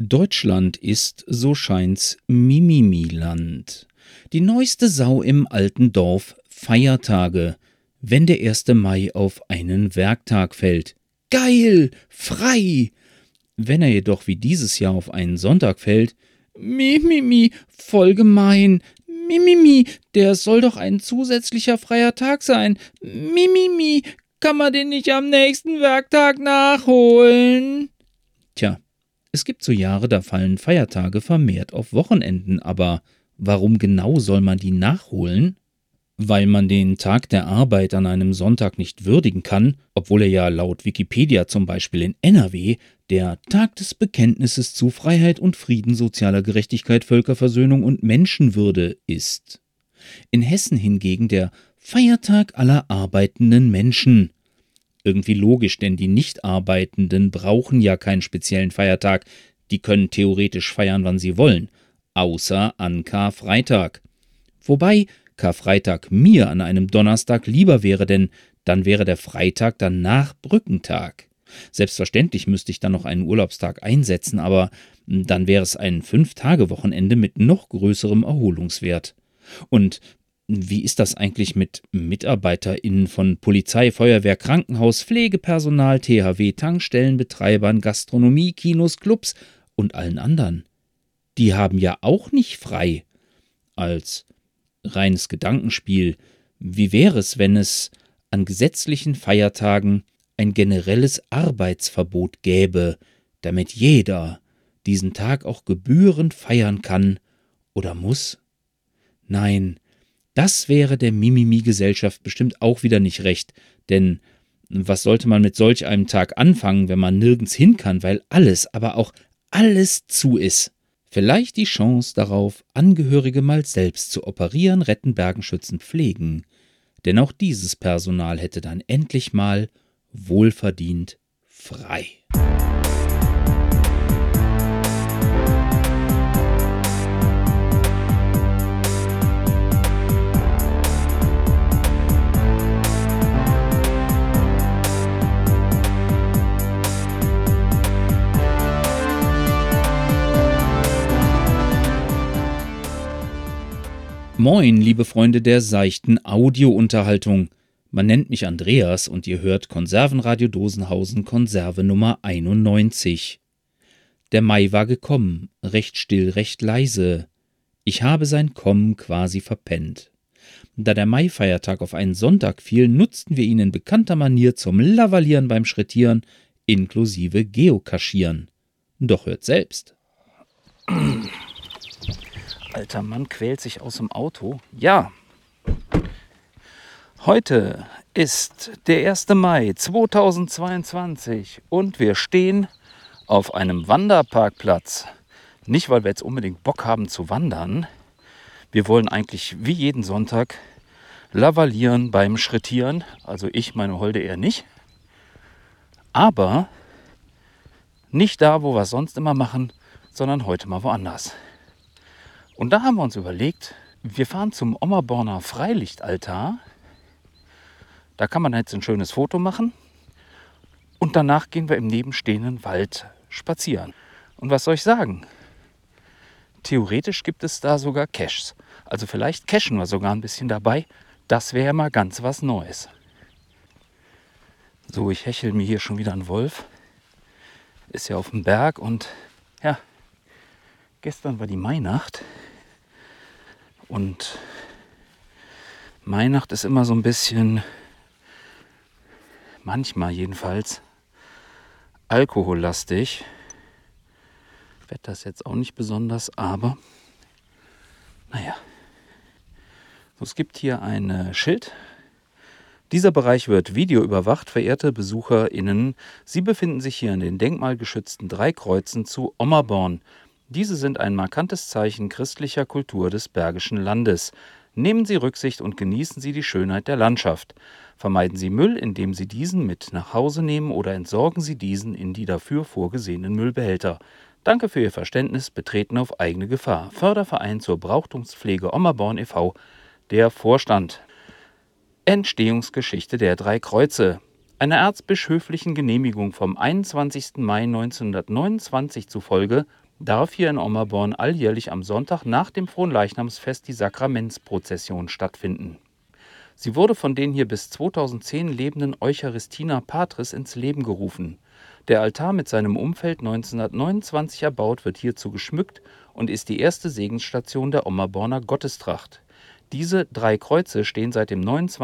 Deutschland ist, so scheint's, Mimimiland. Die neueste Sau im alten Dorf, Feiertage, wenn der 1. Mai auf einen Werktag fällt. Geil, frei! Wenn er jedoch wie dieses Jahr auf einen Sonntag fällt, Mimimi, voll gemein. Mimimi, der soll doch ein zusätzlicher freier Tag sein. Mimimi, kann man den nicht am nächsten Werktag nachholen? Tja, es gibt so Jahre, da fallen Feiertage vermehrt auf Wochenenden, aber warum genau soll man die nachholen? Weil man den Tag der Arbeit an einem Sonntag nicht würdigen kann, obwohl er ja laut Wikipedia zum Beispiel in NRW der Tag des Bekenntnisses zu Freiheit und Frieden, sozialer Gerechtigkeit, Völkerversöhnung und Menschenwürde ist. In Hessen hingegen der Feiertag aller arbeitenden Menschen. Irgendwie logisch, denn die Nichtarbeitenden brauchen ja keinen speziellen Feiertag, die können theoretisch feiern, wann sie wollen, außer an Karfreitag. Wobei Karfreitag mir an einem Donnerstag lieber wäre, denn dann wäre der Freitag danach Brückentag. Selbstverständlich müsste ich dann noch einen Urlaubstag einsetzen, aber dann wäre es ein 5-Tage-Wochenende mit noch größerem Erholungswert. Und wie ist das eigentlich mit MitarbeiterInnen von Polizei, Feuerwehr, Krankenhaus, Pflegepersonal, THW, Tankstellenbetreibern, Gastronomie, Kinos, Clubs und allen anderen? Die haben ja auch nicht frei. Als reines Gedankenspiel, wie wäre es, wenn es an gesetzlichen Feiertagen ein generelles Arbeitsverbot gäbe, damit jeder diesen Tag auch gebührend feiern kann oder muss? Nein, das wäre der Mimimi-Gesellschaft bestimmt auch wieder nicht recht, denn was sollte man mit solch einem Tag anfangen, wenn man nirgends hin kann, weil alles, aber auch alles zu ist? Vielleicht die Chance darauf, Angehörige mal selbst zu operieren, retten, bergen, schützen, pflegen. Denn auch dieses Personal hätte dann endlich mal wohlverdient frei. Moin, liebe Freunde der seichten Audiounterhaltung. Man nennt mich Andreas und ihr hört Konservenradio Dosenhausen, Konserve Nummer 91. Der Mai war gekommen, recht still, recht leise. Ich habe sein Kommen quasi verpennt. Da der Mai-Feiertag auf einen Sonntag fiel, nutzten wir ihn in bekannter Manier zum Lavalieren beim Schrittieren, inklusive Geocachieren. Doch hört selbst. Alter Mann quält sich aus dem Auto. Ja, heute ist der 1. Mai 2022 und wir stehen auf einem Wanderparkplatz. Nicht, weil wir jetzt unbedingt Bock haben zu wandern. Wir wollen eigentlich wie jeden Sonntag lavalieren beim Schrittieren. Also ich, meine Holde eher nicht. Aber nicht da, wo wir es sonst immer machen, sondern heute mal woanders. Und da haben wir uns überlegt, wir fahren zum Ommerborner Freilichtaltar. Da kann man jetzt ein schönes Foto machen. Und danach gehen wir im nebenstehenden Wald spazieren. Und was soll ich sagen? Theoretisch gibt es da sogar Caches. Also vielleicht cashen wir sogar ein bisschen dabei. Das wäre ja mal ganz was Neues. So, ich hechel mir hier schon wieder einen Wolf. Ist ja auf dem Berg und ja, gestern war die Mainacht. Und Mainacht ist immer so ein bisschen, manchmal jedenfalls, alkohollastig. Wetter ist jetzt auch nicht besonders, aber naja. So, es gibt hier ein Schild. Dieser Bereich wird videoüberwacht, verehrte BesucherInnen. Sie befinden sich hier in den denkmalgeschützten 3 Kreuzen zu Ommerborn. Diese sind ein markantes Zeichen christlicher Kultur des Bergischen Landes. Nehmen Sie Rücksicht und genießen Sie die Schönheit der Landschaft. Vermeiden Sie Müll, indem Sie diesen mit nach Hause nehmen oder entsorgen Sie diesen in die dafür vorgesehenen Müllbehälter. Danke für Ihr Verständnis, betreten auf eigene Gefahr. Förderverein zur Brauchtumspflege Ommerborn e.V., der Vorstand. Entstehungsgeschichte der 3 Kreuze. Einer erzbischöflichen Genehmigung vom 21. Mai 1929 zufolge darf hier in Ommerborn alljährlich am Sonntag nach dem Fronleichnamsfest die Sakramentsprozession stattfinden. Sie wurde von den hier bis 2010 lebenden Eucharistina Patris ins Leben gerufen. Der Altar mit seinem Umfeld 1929 erbaut, wird hierzu geschmückt und ist die erste Segensstation der Ommerborner Gottestracht. Diese 3 Kreuze stehen seit dem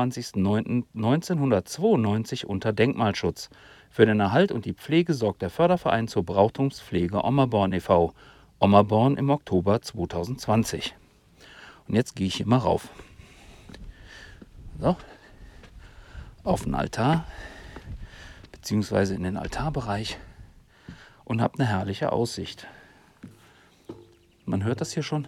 29.09.1992 unter Denkmalschutz. Für den Erhalt und die Pflege sorgt der Förderverein zur Brauchtumspflege Ommerborn e.V. Ommerborn im Oktober 2020. Und jetzt gehe ich hier mal rauf. So, auf den Altar, beziehungsweise in den Altarbereich und habe eine herrliche Aussicht. Man hört das hier schon.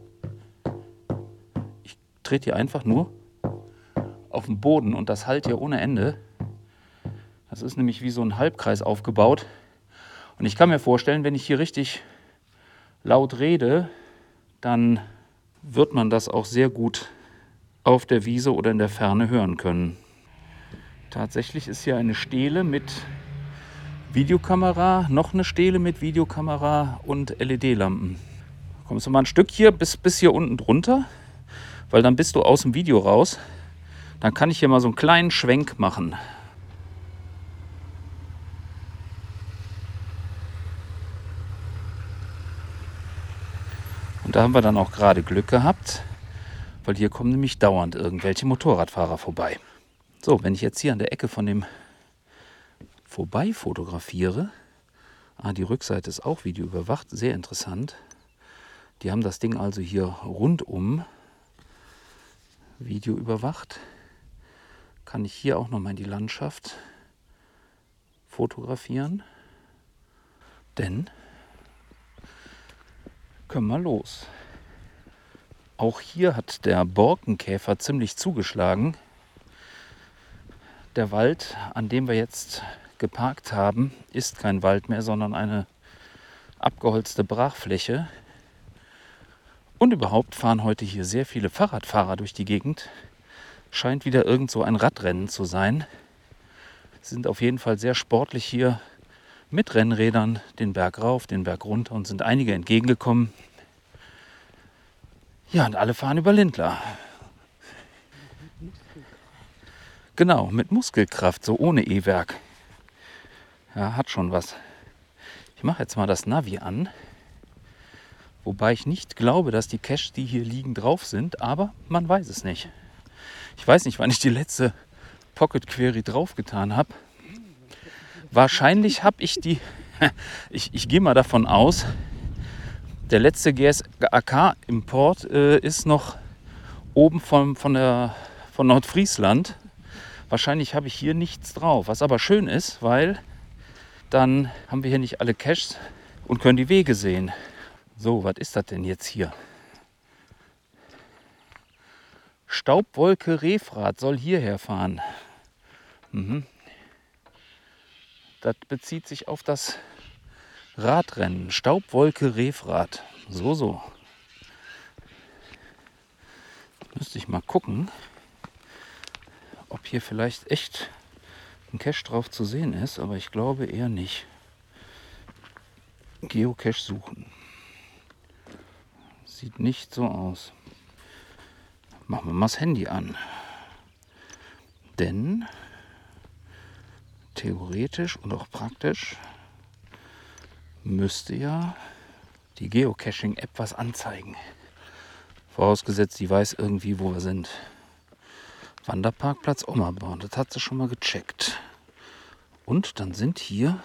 Ich trete hier einfach nur auf den Boden und das hallt hier ohne Ende. Das ist nämlich wie so ein Halbkreis aufgebaut. Und ich kann mir vorstellen, wenn ich hier richtig laut rede, dann wird man das auch sehr gut auf der Wiese oder in der Ferne hören können. Tatsächlich ist hier eine Stele mit Videokamera, noch eine Stele mit Videokamera und LED-Lampen. Kommst du mal ein Stück hier bis hier unten drunter, weil dann bist du aus dem Video raus. Dann kann ich hier mal so einen kleinen Schwenk machen. Und da haben wir dann auch gerade Glück gehabt, weil hier kommen nämlich dauernd irgendwelche Motorradfahrer vorbei. So, wenn ich jetzt hier an der Ecke von dem vorbei fotografiere, die Rückseite ist auch videoüberwacht, sehr interessant. Die haben das Ding also hier rundum videoüberwacht. Kann ich hier auch nochmal in die Landschaft fotografieren. Denn können wir los. Auch hier hat der Borkenkäfer ziemlich zugeschlagen. Der Wald, an dem wir jetzt geparkt haben, ist kein Wald mehr, sondern eine abgeholzte Brachfläche. Und überhaupt fahren heute hier sehr viele Fahrradfahrer durch die Gegend. Scheint wieder irgend so ein Radrennen zu sein. Sie sind auf jeden Fall sehr sportlich hier mit Rennrädern den Berg rauf, den Berg runter und sind einige entgegengekommen. Ja, und alle fahren über Lindlar. Genau, mit Muskelkraft, so ohne E-Werk. Ja, hat schon was. Ich mache jetzt mal das Navi an. Wobei ich nicht glaube, dass die Caches, die hier liegen, drauf sind. Aber man weiß es nicht. Ich weiß nicht, wann ich die letzte Pocket Query draufgetan habe. Wahrscheinlich habe ich die... ich gehe mal davon aus, der letzte GSAK-Import ist noch oben von Nordfriesland. Wahrscheinlich habe ich hier nichts drauf. Was aber schön ist, weil dann haben wir hier nicht alle Caches und können die Wege sehen. So, was ist das denn jetzt hier? Staubwolke Refrath soll hierher fahren. Das bezieht sich auf das Radrennen. Staubwolke Refrath. So. Müsste ich mal gucken, ob hier vielleicht echt ein Cache drauf zu sehen ist, aber ich glaube eher nicht. Geocache suchen. Sieht nicht so aus. Machen wir mal das Handy an. Denn theoretisch und auch praktisch müsste ja die Geocaching-App was anzeigen. Vorausgesetzt, die weiß irgendwie, wo wir sind. Wanderparkplatz Ommerborn, das hat sie schon mal gecheckt. Und dann sind hier,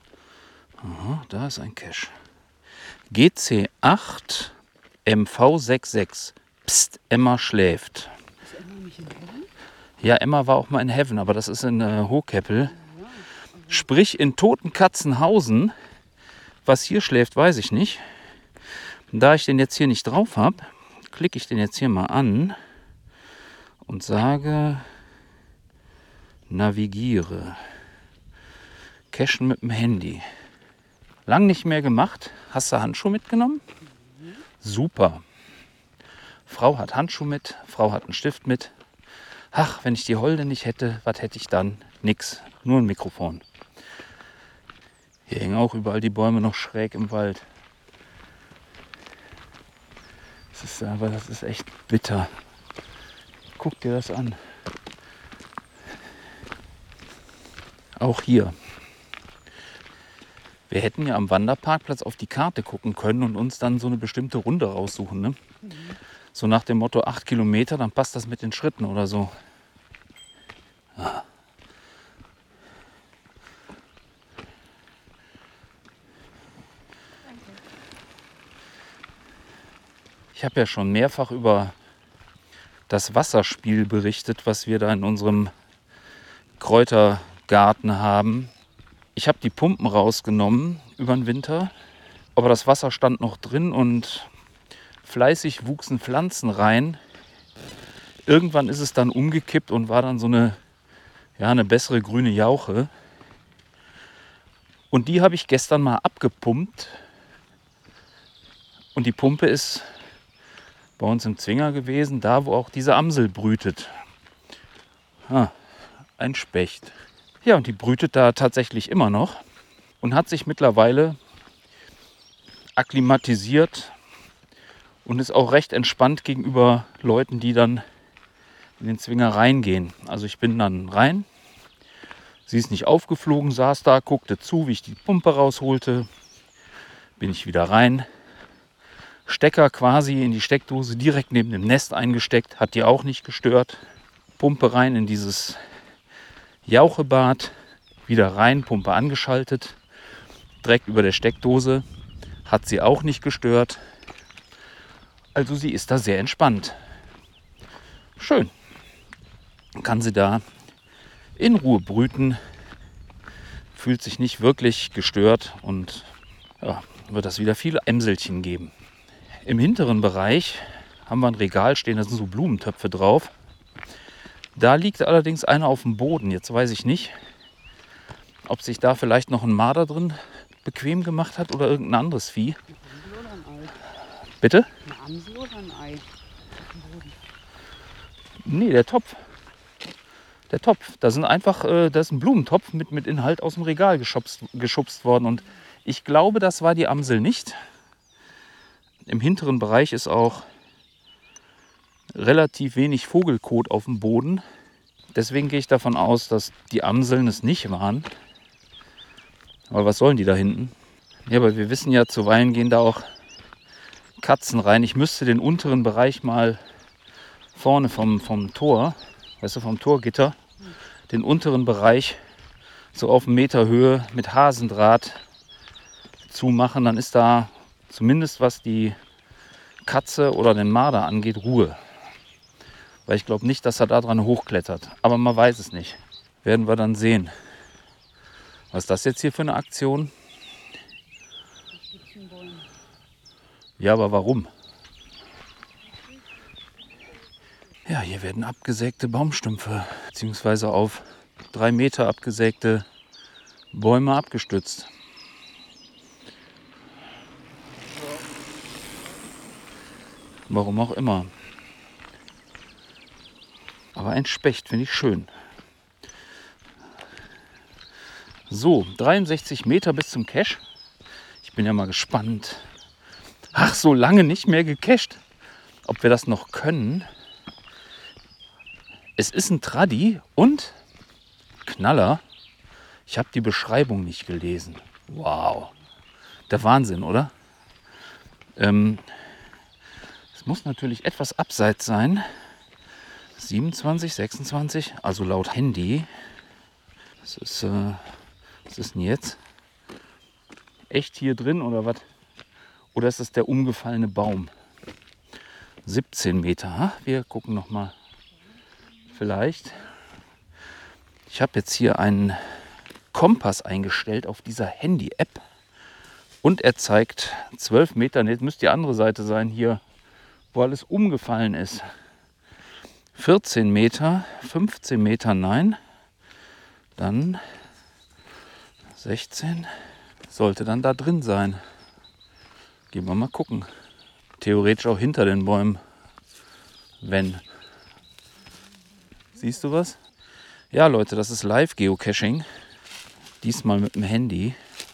da ist ein Cache. GC8 MV66. Psst, Emma schläft. Ist Emma nicht in Heaven? Ja, Emma war auch mal in Heaven, aber das ist in Hohkeppel. Sprich in Totenkatzenhausen. Was hier schläft, weiß ich nicht. Da ich den jetzt hier nicht drauf habe, klicke ich den jetzt hier mal an und sage navigiere. Cachen mit dem Handy. Lang nicht mehr gemacht. Hast du Handschuhe mitgenommen? Super. Frau hat Handschuhe mit, Frau hat einen Stift mit. Ach, wenn ich die Holde nicht hätte, was hätte ich dann? Nix. nur ein Mikrofon. Hier hängen auch überall die Bäume noch schräg im Wald. Das ist echt bitter. Guck dir das an. Auch hier. Wir hätten ja am Wanderparkplatz auf die Karte gucken können und uns dann so eine bestimmte Runde raussuchen. Ne? So nach dem Motto 8 Kilometer, dann passt das mit den Schritten oder so. Ah. Ich habe ja schon mehrfach über das Wasserspiel berichtet, was wir da in unserem Kräutergarten haben. Ich habe die Pumpen rausgenommen über den Winter, aber das Wasser stand noch drin und fleißig wuchsen Pflanzen rein. Irgendwann ist es dann umgekippt und war dann so eine bessere grüne Jauche. Und die habe ich gestern mal abgepumpt. Und die Pumpe ist bei uns im Zwinger gewesen, da wo auch diese Amsel brütet. Ein Specht. Ja, und die brütet da tatsächlich immer noch und hat sich mittlerweile akklimatisiert und ist auch recht entspannt gegenüber Leuten, die dann in den Zwinger reingehen. Also ich bin dann rein, sie ist nicht aufgeflogen, saß da, guckte zu, wie ich die Pumpe rausholte, bin ich wieder rein. Stecker quasi in die Steckdose direkt neben dem Nest eingesteckt, hat die auch nicht gestört. Pumpe rein in dieses Jauchebad, wieder rein, Pumpe angeschaltet, direkt über der Steckdose, hat sie auch nicht gestört. Also sie ist da sehr entspannt. Schön. Kann sie da in Ruhe brüten, fühlt sich nicht wirklich gestört und wird das wieder viele Ämselchen geben. Im hinteren Bereich haben wir ein Regal stehen, da sind so Blumentöpfe drauf. Da liegt allerdings einer auf dem Boden. Jetzt weiß ich nicht, ob sich da vielleicht noch ein Marder drin bequem gemacht hat oder irgendein anderes Vieh. Eine Amsel oder ein Ei? Bitte? Eine Amsel oder ein Ei? Auf dem Boden. Nee, der Topf. Der Topf. Da ist ein Blumentopf mit Inhalt aus dem Regal geschubst worden. Und ich glaube, das war die Amsel nicht. Im hinteren Bereich ist auch relativ wenig Vogelkot auf dem Boden. Deswegen gehe ich davon aus, dass die Amseln es nicht waren. Aber was sollen die da hinten? Ja, aber wir wissen ja, zuweilen gehen da auch Katzen rein. Ich müsste den unteren Bereich mal vorne vom Tor, vom Torgitter, den unteren Bereich so auf 1 Meter Höhe mit Hasendraht zumachen. Dann ist da zumindest, was die Katze oder den Marder angeht, Ruhe. Weil ich glaube nicht, dass er da dran hochklettert. Aber man weiß es nicht. Werden wir dann sehen. Was ist das jetzt hier für eine Aktion? Ja, aber warum? Ja, hier werden abgesägte Baumstümpfe beziehungsweise auf 3 Meter abgesägte Bäume abgestützt. Warum auch immer. Aber ein Specht finde ich schön. So, 63 Meter bis zum Cache. Ich bin ja mal gespannt. Ach, so lange nicht mehr gecached. Ob wir das noch können. Es ist ein Traddi und Knaller. Ich habe die Beschreibung nicht gelesen. Wow. Der Wahnsinn, oder? Es muss natürlich etwas abseits sein. 27, 26, also laut Handy. Was ist denn jetzt? Echt hier drin oder was? Oder ist das der umgefallene Baum? 17 Meter. Wir gucken noch mal. Vielleicht. Ich habe jetzt hier einen Kompass eingestellt auf dieser Handy-App. Und er zeigt 12 Meter. Jetzt müsste die andere Seite sein hier, wo alles umgefallen ist. 14 Meter, 15 Meter, nein. Dann 16. Sollte dann da drin sein. Gehen wir mal gucken. Theoretisch auch hinter den Bäumen. Wenn. Siehst du was? Ja, Leute, das ist Live-Geocaching. Diesmal mit dem Handy.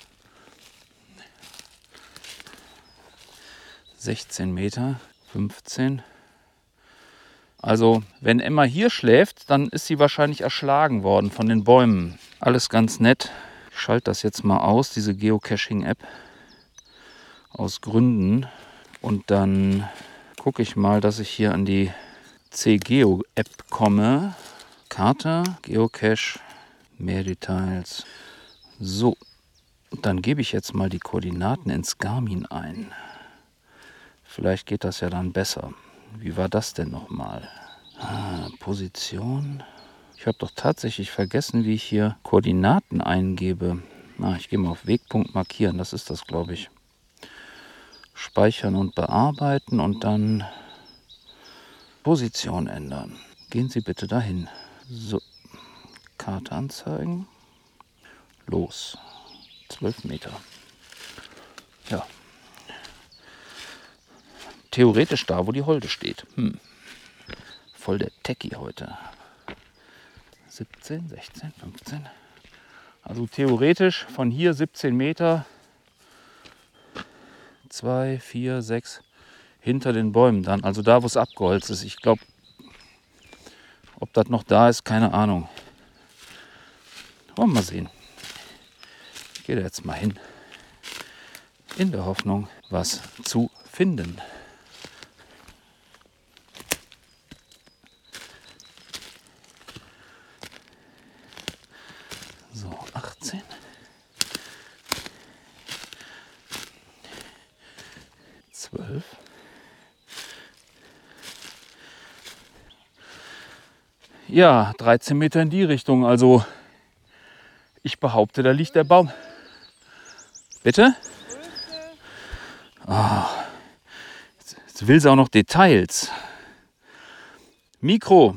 16 Meter, 15. Also, wenn Emma hier schläft, dann ist sie wahrscheinlich erschlagen worden von den Bäumen. Alles ganz nett. Ich schalte das jetzt mal aus, diese Geocaching-App. Aus Gründen. Und dann gucke ich mal, dass ich hier an die CGeo-App komme. Karte, Geocache, mehr Details. So, dann gebe ich jetzt mal die Koordinaten ins Garmin ein. Vielleicht geht das ja dann besser. Wie war das denn nochmal? Position. Ich habe doch tatsächlich vergessen, wie ich hier Koordinaten eingebe. Ich gehe mal auf Wegpunkt markieren. Das ist das, glaube ich. Speichern und bearbeiten und dann Position ändern. Gehen Sie bitte dahin. So, Karte anzeigen. Los. 12 Meter. Ja. Theoretisch da, wo die Holde steht. Voll der Techie heute. 17, 16, 15. Also theoretisch von hier 17 Meter. 2, 4, 6 hinter den Bäumen dann. Also da, wo es abgeholzt ist. Ich glaube, ob das noch da ist, keine Ahnung. Wollen wir mal sehen. Ich gehe da jetzt mal hin. In der Hoffnung, was zu finden. So, 18. 12. Ja, 13 Meter in die Richtung. Also ich behaupte, da liegt der Baum. Bitte? Jetzt will sie auch noch Details. Mikro.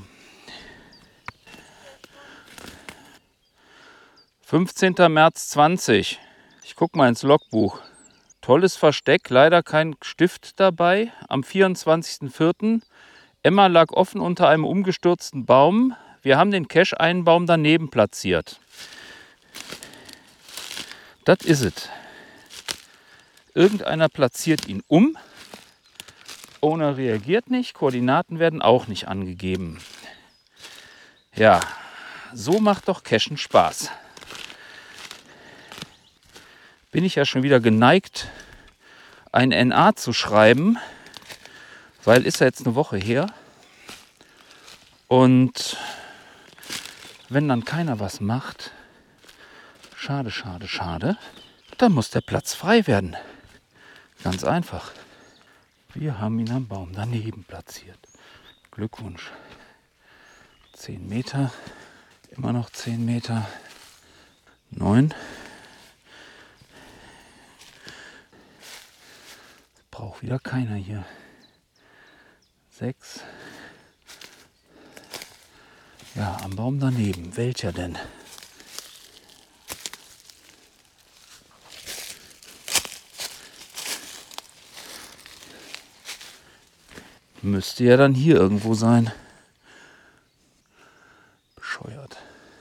15. März 20. Ich gucke mal ins Logbuch. Tolles Versteck, leider kein Stift dabei. Am 24.04. Emma lag offen unter einem umgestürzten Baum. Wir haben den Cache einen Baum daneben platziert. Das ist es. Irgendeiner platziert ihn um. Owner reagiert nicht. Koordinaten werden auch nicht angegeben. Ja, so macht doch Cachen Spaß. Bin ich ja schon wieder geneigt, ein NA zu schreiben, weil ist ja jetzt eine Woche her. Und wenn dann keiner was macht, schade, schade, schade, dann muss der Platz frei werden. Ganz einfach. Wir haben ihn am Baum daneben platziert. Glückwunsch. 10 Meter, immer noch 10 Meter. 9. Braucht wieder keiner hier. 6. Ja, am Baum daneben. Welcher denn? Müsste ja dann hier irgendwo sein. Bescheuert.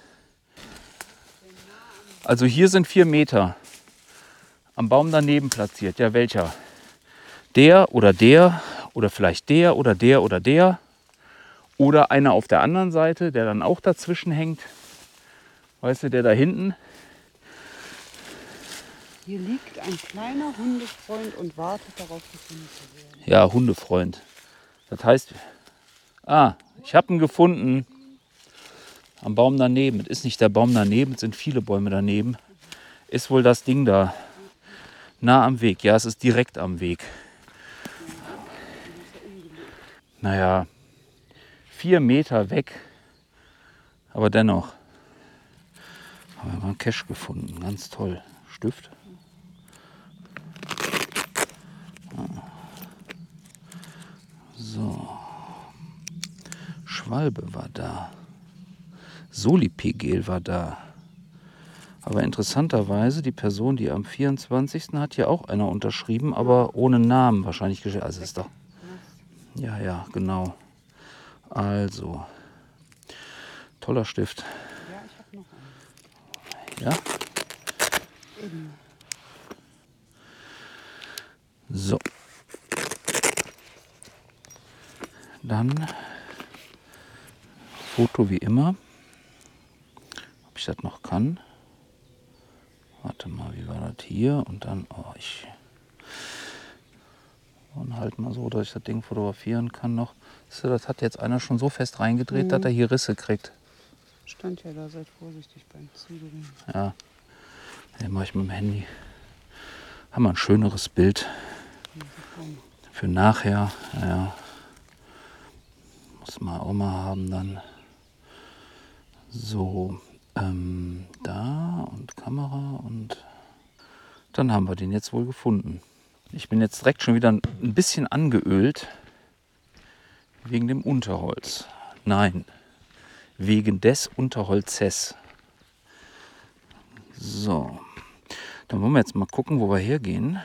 Also hier sind 4 Meter. Am Baum daneben platziert. Ja, welcher? Der oder vielleicht der oder der oder der. Oder einer auf der anderen Seite, der dann auch dazwischen hängt. Weißt du, der da hinten. Hier liegt ein kleiner Hundefreund und wartet darauf, gefunden zu werden. Ja, Hundefreund. Das heißt, ich habe ihn gefunden. Am Baum daneben. Es ist nicht der Baum daneben, es sind viele Bäume daneben. Ist wohl das Ding da. Nah am Weg. Ja, es ist direkt am Weg. Naja, 4 Meter weg. Aber dennoch. Haben wir mal einen Cache gefunden. Ganz toll. Stift. So. Schwalbe war da. Solipegel war da. Aber interessanterweise, die Person, die am 24. hat hier auch einer unterschrieben, aber ohne Namen wahrscheinlich geschrieben. Also ist doch. Ja, genau. Also. Toller Stift. Ja, ich habe noch einen. Ja? So. Dann Foto wie immer. Ob ich das noch kann. Warte mal, wie war das hier? Und dann, und halt mal so, dass ich das Ding fotografieren kann noch. So, das hat jetzt einer schon so fest reingedreht, dass er hier Risse kriegt. Stand ja da, seid vorsichtig beim Zudrehen. Ja, den mache ich mit dem Handy. Haben wir ein schöneres Bild für nachher. Ja. Muss man auch mal haben dann. So, da und Kamera und dann haben wir den jetzt wohl gefunden. Ich bin jetzt direkt schon wieder ein bisschen angeölt wegen dem Unterholz. Nein, wegen des Unterholzes. So, dann wollen wir jetzt mal gucken, wo wir hergehen.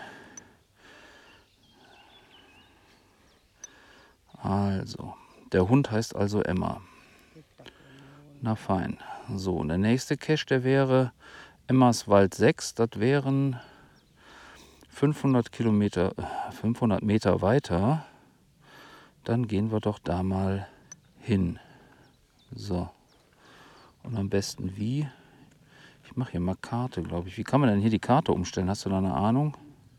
Also, der Hund heißt also Emma. Na fein. So, und der nächste Cache, der wäre Emmerswald 6. Das wären 500 Meter weiter. Dann gehen wir doch da mal hin. So. Und am besten wie? Ich mache hier mal Karte, glaube ich. Wie kann man denn hier die Karte umstellen? Hast du da eine Ahnung?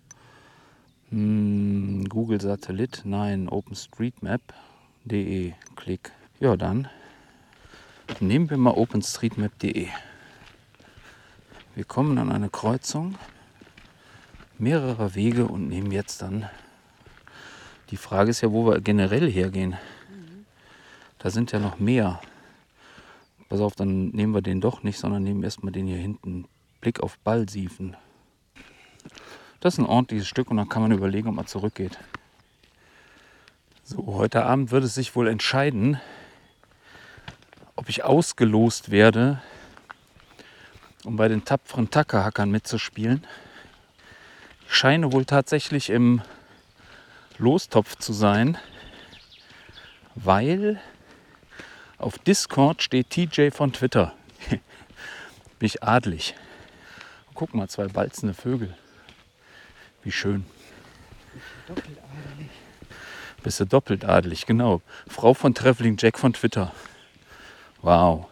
Google Satellit? Nein, OpenStreetMap.de. Klick. Ja, dann nehmen wir mal OpenStreetMap.de. Wir kommen an eine Kreuzung mehrerer Wege und nehmen jetzt dann. Die Frage ist ja, wo wir generell hergehen. Da sind ja noch mehr. Pass auf, dann nehmen wir den doch nicht, sondern nehmen erstmal den hier hinten. Blick auf Ballsiefen. Das ist ein ordentliches Stück und dann kann man überlegen, ob man zurückgeht. So, heute Abend wird es sich wohl entscheiden, ob ich ausgelost werde, um bei den tapferen Tackerhackern mitzuspielen. Ich scheine wohl tatsächlich im Lostopf zu sein, weil auf Discord steht TJ von Twitter. Bin ich adlig. Guck mal, 2 balzende Vögel. Wie schön. Doppelt adelig. Bist du doppelt adelig, genau. Frau von Traveling Jack von Twitter. Wow.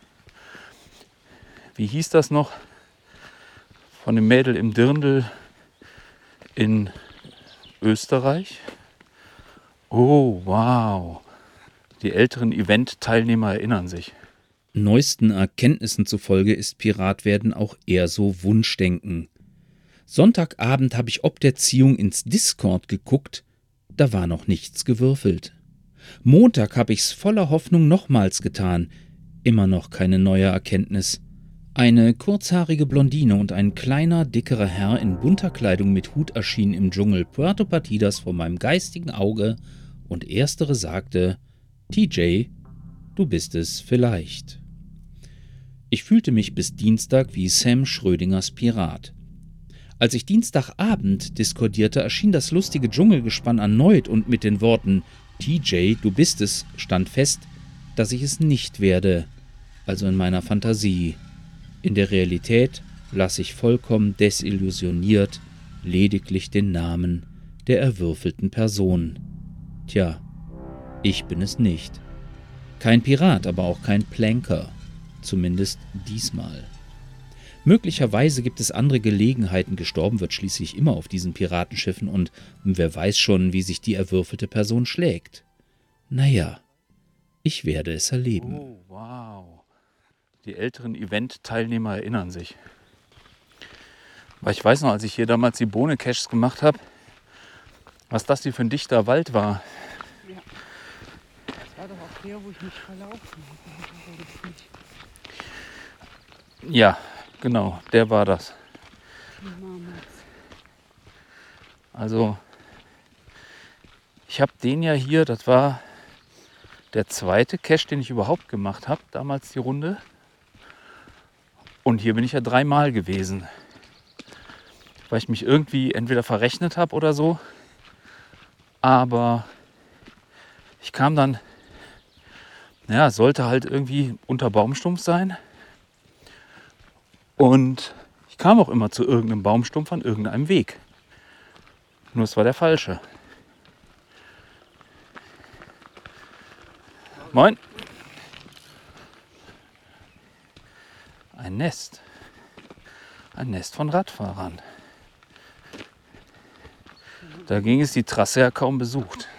Wie hieß das noch? Von dem Mädel im Dirndl in Österreich. Oh, wow. Die älteren Event-Teilnehmer erinnern sich. Neuesten Erkenntnissen zufolge ist Piratwerden auch eher so Wunschdenken. Sonntagabend habe ich ob der Ziehung ins Discord geguckt, da war noch nichts gewürfelt. Montag habe ich's voller Hoffnung nochmals getan, immer noch keine neue Erkenntnis. Eine kurzhaarige Blondine und ein kleiner, dickerer Herr in bunter Kleidung mit Hut erschienen im Dschungel Puerto Partidas vor meinem geistigen Auge und erstere sagte: TJ, du bist es vielleicht. Ich fühlte mich bis Dienstag wie Sam Schrödingers Pirat. Als ich Dienstagabend diskordierte, erschien das lustige Dschungelgespann erneut und mit den Worten TJ, du bist es, stand fest, dass ich es nicht werde, also in meiner Fantasie. In der Realität lasse ich vollkommen desillusioniert lediglich den Namen der erwürfelten Person. Tja, ich bin es nicht. Kein Pirat, aber auch kein Planker. Zumindest diesmal. Möglicherweise gibt es andere Gelegenheiten, gestorben wird schließlich immer auf diesen Piratenschiffen und wer weiß schon, wie sich die erwürfelte Person schlägt. Naja, ich werde es erleben. Oh, wow. Die älteren Event-Teilnehmer erinnern sich. Weil ich weiß noch, als ich hier damals die Bohne-Caches gemacht habe, was das hier für ein dichter Wald war. Ja. Das war doch auch der, wo ich mich verlaufen habe. Ja, genau, der war das. Also, ich habe den ja hier, das war der zweite Cache, den ich überhaupt gemacht habe, damals die Runde. Und hier bin ich ja 3-mal gewesen. Weil ich mich irgendwie entweder verrechnet habe oder so. Aber ich kam dann, ja, sollte halt irgendwie unter Baumstumpf sein. Und ich Ich kam auch immer zu irgendeinem Baumstumpf an irgendeinem Weg. Nur es war der falsche. Moin. Ein Nest. Ein Nest von Radfahrern. Dagegen ist die Trasse ja kaum besucht.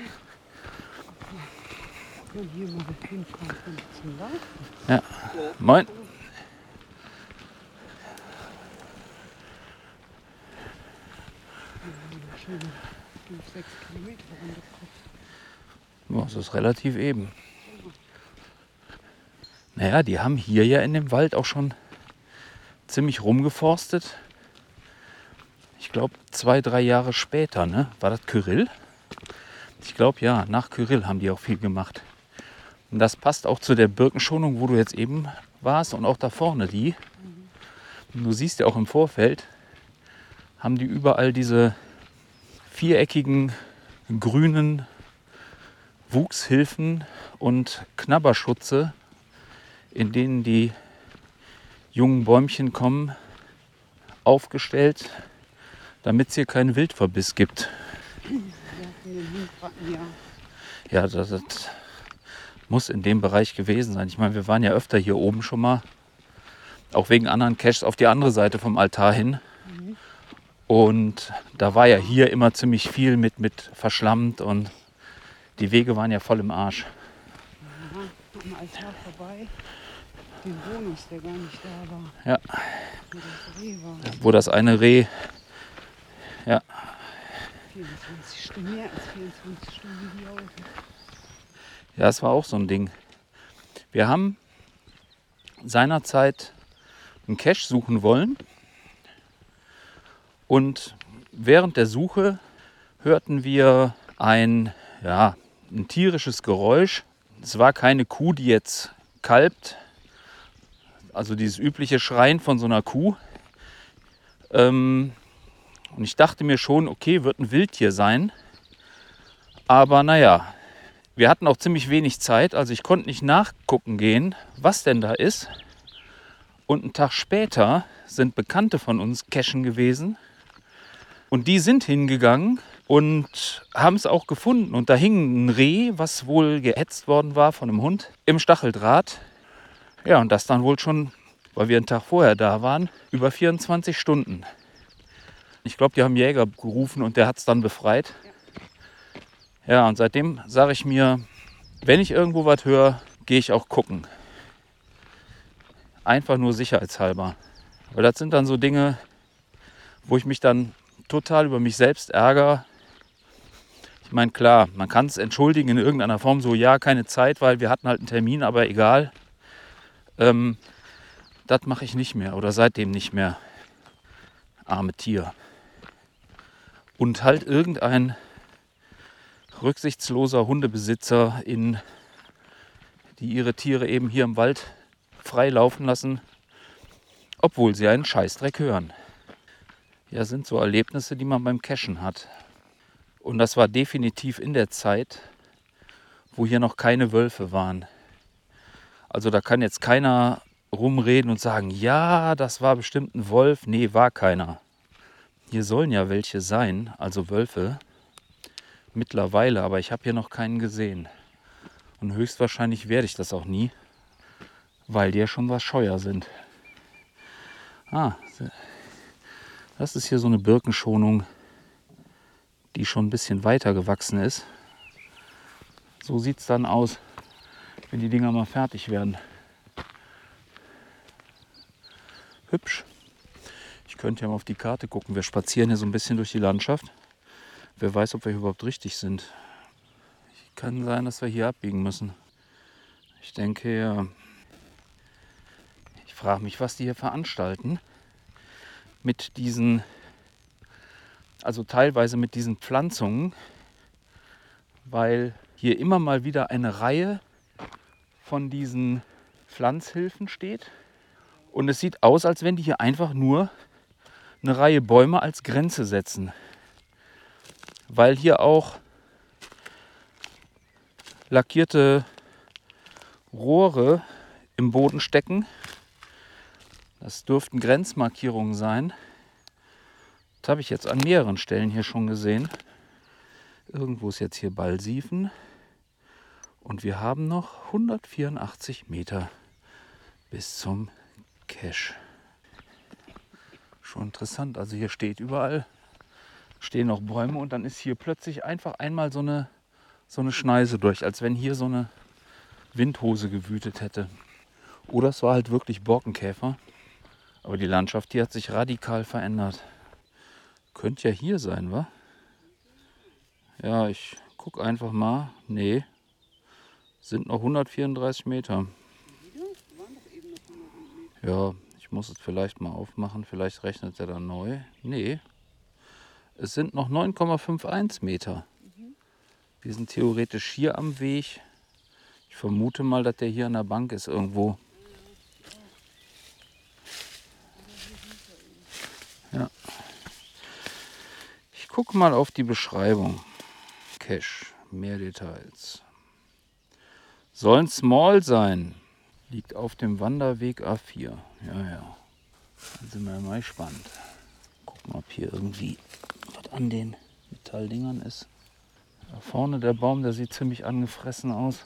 Hier mal hinfahren zum Laufen. Ja, moin. Schöne 5-6 Kilometer angeguckt. Boah, das ist relativ eben. Naja, die haben hier ja in dem Wald auch schon ziemlich rumgeforstet. Ich glaube 2-3 Jahre später, ne? War das Kyrill? Ich glaube ja, nach Kyrill haben die auch viel gemacht. Und das passt auch zu der Birkenschonung, wo du jetzt eben warst und auch da vorne die. Und du siehst ja auch im Vorfeld, haben die überall diese viereckigen grünen Wuchshilfen und Knabberschutze, in denen die jungen Bäumchen kommen, aufgestellt, damit es hier keinen Wildverbiss gibt. Ja, das muss in dem Bereich gewesen sein. Ich meine, wir waren ja öfter hier oben schon mal, auch wegen anderen Caches auf die andere Seite vom Altar hin. Und da war ja hier immer ziemlich viel mit verschlammt und die Wege waren ja voll im Arsch. Ja, am Altar vorbei, den Bonus, der gar nicht da war. Ja. Wo das Reh war. Wo das eine Reh, ja. 24 Stunden, mehr als 24 Stunden gelaufen. Ja, es war auch so ein Ding. Wir haben seinerzeit einen Cache suchen wollen und während der Suche hörten wir ein tierisches Geräusch. Es war keine Kuh, die jetzt kalbt, also dieses übliche Schreien von so einer Kuh. Und ich dachte mir schon, okay, wird ein Wildtier sein. Aber naja, wir hatten auch ziemlich wenig Zeit, also ich konnte nicht nachgucken gehen, was denn da ist. Und einen Tag später sind Bekannte von uns cachen gewesen. Und die sind hingegangen und haben es auch gefunden. Und da hing ein Reh, was wohl geätzt worden war von einem Hund, im Stacheldraht. Ja, und das dann wohl schon, weil wir einen Tag vorher da waren, über 24 Stunden. Ich glaube, die haben Jäger gerufen und der hat es dann befreit. Ja, und seitdem sage ich mir, wenn ich irgendwo was höre, gehe ich auch gucken. Einfach nur sicherheitshalber. Weil das sind dann so Dinge, wo ich mich dann total über mich selbst ärgere. Ich meine, klar, man kann es entschuldigen in irgendeiner Form, so ja, keine Zeit, weil wir hatten halt einen Termin, aber egal. Das mache ich nicht mehr oder seitdem nicht mehr. Arme Tier. Und halt irgendein rücksichtsloser Hundebesitzer, die ihre Tiere eben hier im Wald frei laufen lassen, obwohl sie einen Scheißdreck hören. Ja, sind so Erlebnisse, die man beim Cachen hat. Und das war definitiv in der Zeit, wo hier noch keine Wölfe waren. Also da kann jetzt keiner rumreden und sagen, ja, das war bestimmt ein Wolf. Nee, war keiner. Hier sollen ja welche sein, also Wölfe. Mittlerweile, aber ich habe hier noch keinen gesehen. Und höchstwahrscheinlich werde ich das auch nie, weil die ja schon was scheuer sind. Das ist hier so eine Birkenschonung, die schon ein bisschen weiter gewachsen ist. So sieht es dann aus, wenn die Dinger mal fertig werden. Hübsch. Ich könnte ja mal auf die Karte gucken. Wir spazieren hier so ein bisschen durch die Landschaft. Wer weiß, ob wir hier überhaupt richtig sind. Kann sein, dass wir hier abbiegen müssen. Ich denke ja. Ich frage mich, was die hier veranstalten. Mit diesen, also teilweise mit diesen Pflanzungen, weil hier immer mal wieder eine Reihe von diesen Pflanzhilfen steht. Und es sieht aus, als wenn die hier einfach nur eine Reihe Bäume als Grenze setzen. Weil hier auch lackierte Rohre im Boden stecken, Das dürften Grenzmarkierungen sein. Das habe ich jetzt an mehreren Stellen hier schon gesehen. Irgendwo ist jetzt hier Ballsiefen. Und wir haben noch 184 Meter bis zum Cache. Schon interessant. Also hier steht überall, stehen noch Bäume und dann ist hier plötzlich einfach einmal so eine Schneise durch, als wenn hier so eine Windhose gewütet hätte. Oder es war halt wirklich Borkenkäfer. Aber die Landschaft hier hat sich radikal verändert. Könnte ja hier sein, wa? Ja, ich gucke einfach mal. Nee, sind noch 134 Meter. Ja, ich muss es vielleicht mal aufmachen. Vielleicht rechnet er dann neu. Nee, es sind noch 9,51 Meter. Wir sind theoretisch hier am Weg. Ich vermute mal, dass der hier an der Bank ist irgendwo. Ja. Ich gucke mal auf die Beschreibung. Cache, mehr Details. Sollen small sein. Liegt auf dem Wanderweg A4. Ja. Dann sind wir mal gespannt. Gucken, ob hier irgendwie was an den Metalldingern ist. Da vorne der Baum, der sieht ziemlich angefressen aus.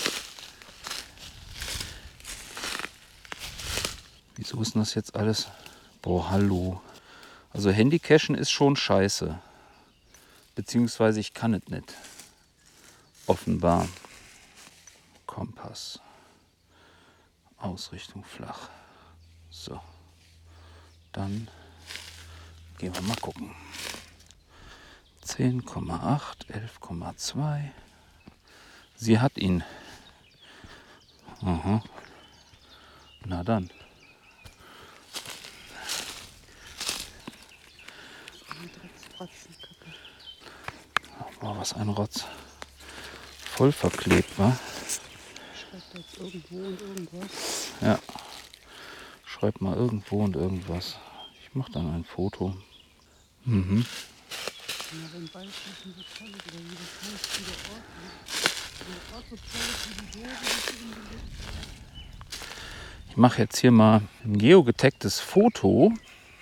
Wieso ist denn das jetzt alles? Boah, hallo. Also Handycachen ist schon scheiße. Beziehungsweise ich kann es nicht. Offenbar. Kompass. Ausrichtung flach. So. Dann gehen wir mal gucken. 10,8, 11,2. Sie hat ihn. Aha. Na dann. Boah, was ein Rotz. Voll verklebt, wa? Schreibt jetzt irgendwo und irgendwas. Ja. Schreib mal irgendwo und irgendwas. Ich mache dann ein Foto. Mhm. Ja, wenn Ballsiefen so toll ist, oder wie das heißt, wie der Ort ist. Wenn der Ort so toll ist, wie die Dose, die in die Luft. Ich mache jetzt hier mal ein geogetagtes Foto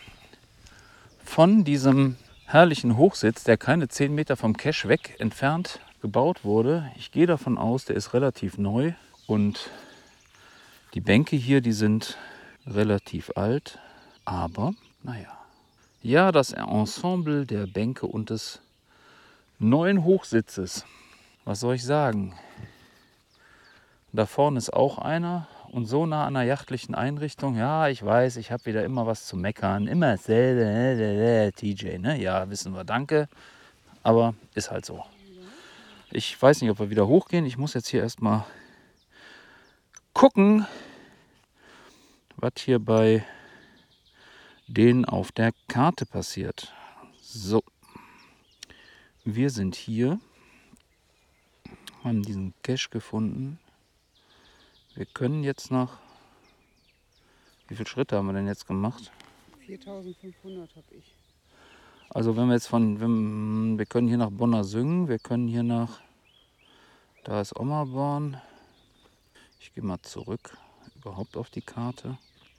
von diesem herrlichen Hochsitz, der keine 10 Meter vom Cache weg entfernt gebaut wurde. Ich gehe davon aus, der ist relativ neu und die Bänke hier, die sind relativ alt, aber naja. Ja, das Ensemble der Bänke und des neuen Hochsitzes. Was soll ich sagen? Da vorne ist auch einer und so nah an der jachtlichen Einrichtung. Ja, ich weiß, ich habe wieder immer was zu meckern. Immer dasselbe, TJ, ne? Ja, wissen wir, danke. Aber ist halt so. Ich weiß nicht, ob wir wieder hochgehen. Ich muss jetzt hier erstmal gucken, was hier bei denen auf der Karte passiert. So, wir sind hier, haben diesen Cache gefunden. Wir können jetzt noch, wie viele Schritte haben wir denn jetzt gemacht? 4500 habe ich. Also wenn wir jetzt wir können hier nach Bonnersüngen, wir können hier nach, da ist Ommerborn. Ich gehe mal zurück, überhaupt auf die Karte.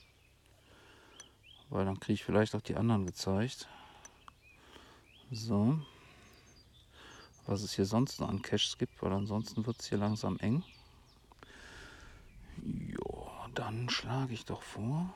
Weil dann kriege ich vielleicht auch die anderen gezeigt. So. Was es hier sonst noch an Caches gibt, weil ansonsten wird es hier langsam eng. Jo, dann schlage ich doch vor.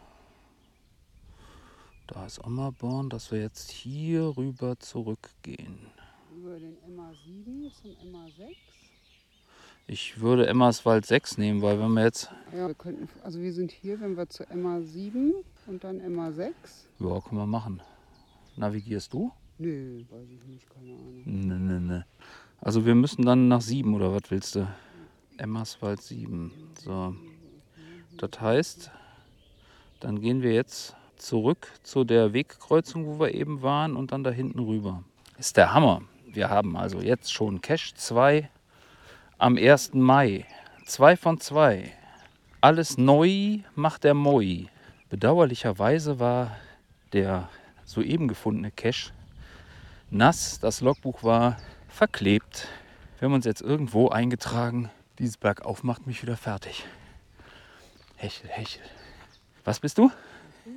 Da ist Ommerborn, dass wir jetzt hier rüber zurückgehen. Über den MA7 zum MA6. Ich würde Emmerswald 6 nehmen, weil wenn wir jetzt... Ja, wir sind hier, wenn wir zu MA7 und dann MA6. Ja, können wir machen. Navigierst du? Nö, weiß ich nicht, keine Ahnung. Ne. Also wir müssen dann nach 7 oder was willst du? Emmerswald 7. So. Das heißt, dann gehen wir jetzt zurück zu der Wegkreuzung, wo wir eben waren und dann da hinten rüber. Ist der Hammer. Wir haben also jetzt schon Cache 2 am 1. Mai. 2 von 2. Alles neu macht der Moi. Bedauerlicherweise war der soeben gefundene Cache nass. Das Logbuch war verklebt. Wir haben uns jetzt irgendwo eingetragen. Dieses Bergauf macht mich wieder fertig. Hechel. Was bist du?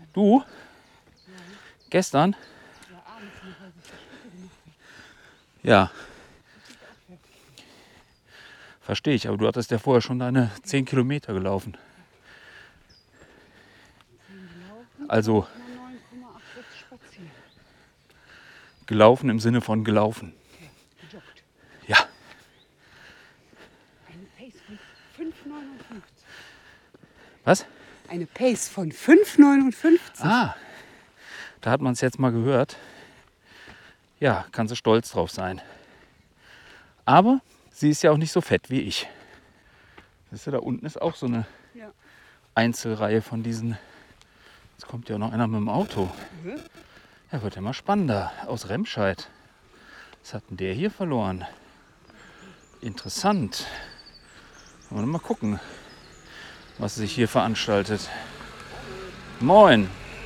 Du? Ja, Gestern? ja, abends noch, als ich die Schritte gemacht habe. Ja, Das ist auch heftig. verstehe ich. Aber du hattest ja vorher schon deine 10 Kilometer gelaufen. 10 gelaufen, Also 9,86 spazieren. gelaufen im Sinne von gelaufen. Ja, gejoggt. Ja. Eine Pace von 5,59. Was? Eine Pace von 5,59. Ah, da hat man es jetzt mal gehört. Ja, kannst du stolz drauf sein. Aber sie ist ja auch nicht so fett wie ich. Siehst du, da unten ist auch so eine Ja. Einzelreihe von diesen. Jetzt kommt ja noch einer mit dem Auto. Ja, wird ja mal spannender. Aus Remscheid. Was hat denn der hier verloren? Interessant. Wollen wir mal gucken, was sich hier veranstaltet. Moin.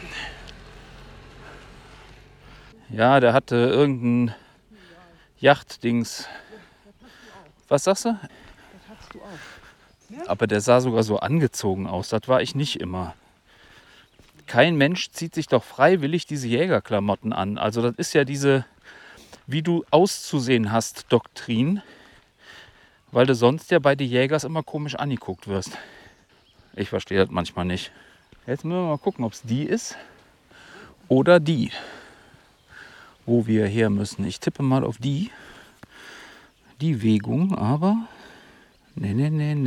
Ja, der hatte irgendein Yachtdings. Was sagst du? Das hast du auch. Aber der sah sogar so angezogen aus. Das war ich nicht immer. Kein Mensch zieht sich doch freiwillig diese Jägerklamotten an. Also das ist ja diese, wie du auszusehen hast, Doktrin. Weil du sonst ja bei den Jägers immer komisch angeguckt wirst. Ich verstehe das manchmal nicht. Jetzt müssen wir mal gucken, ob es die ist oder die, wo wir her müssen. Ich tippe mal auf die Wägung, aber nee.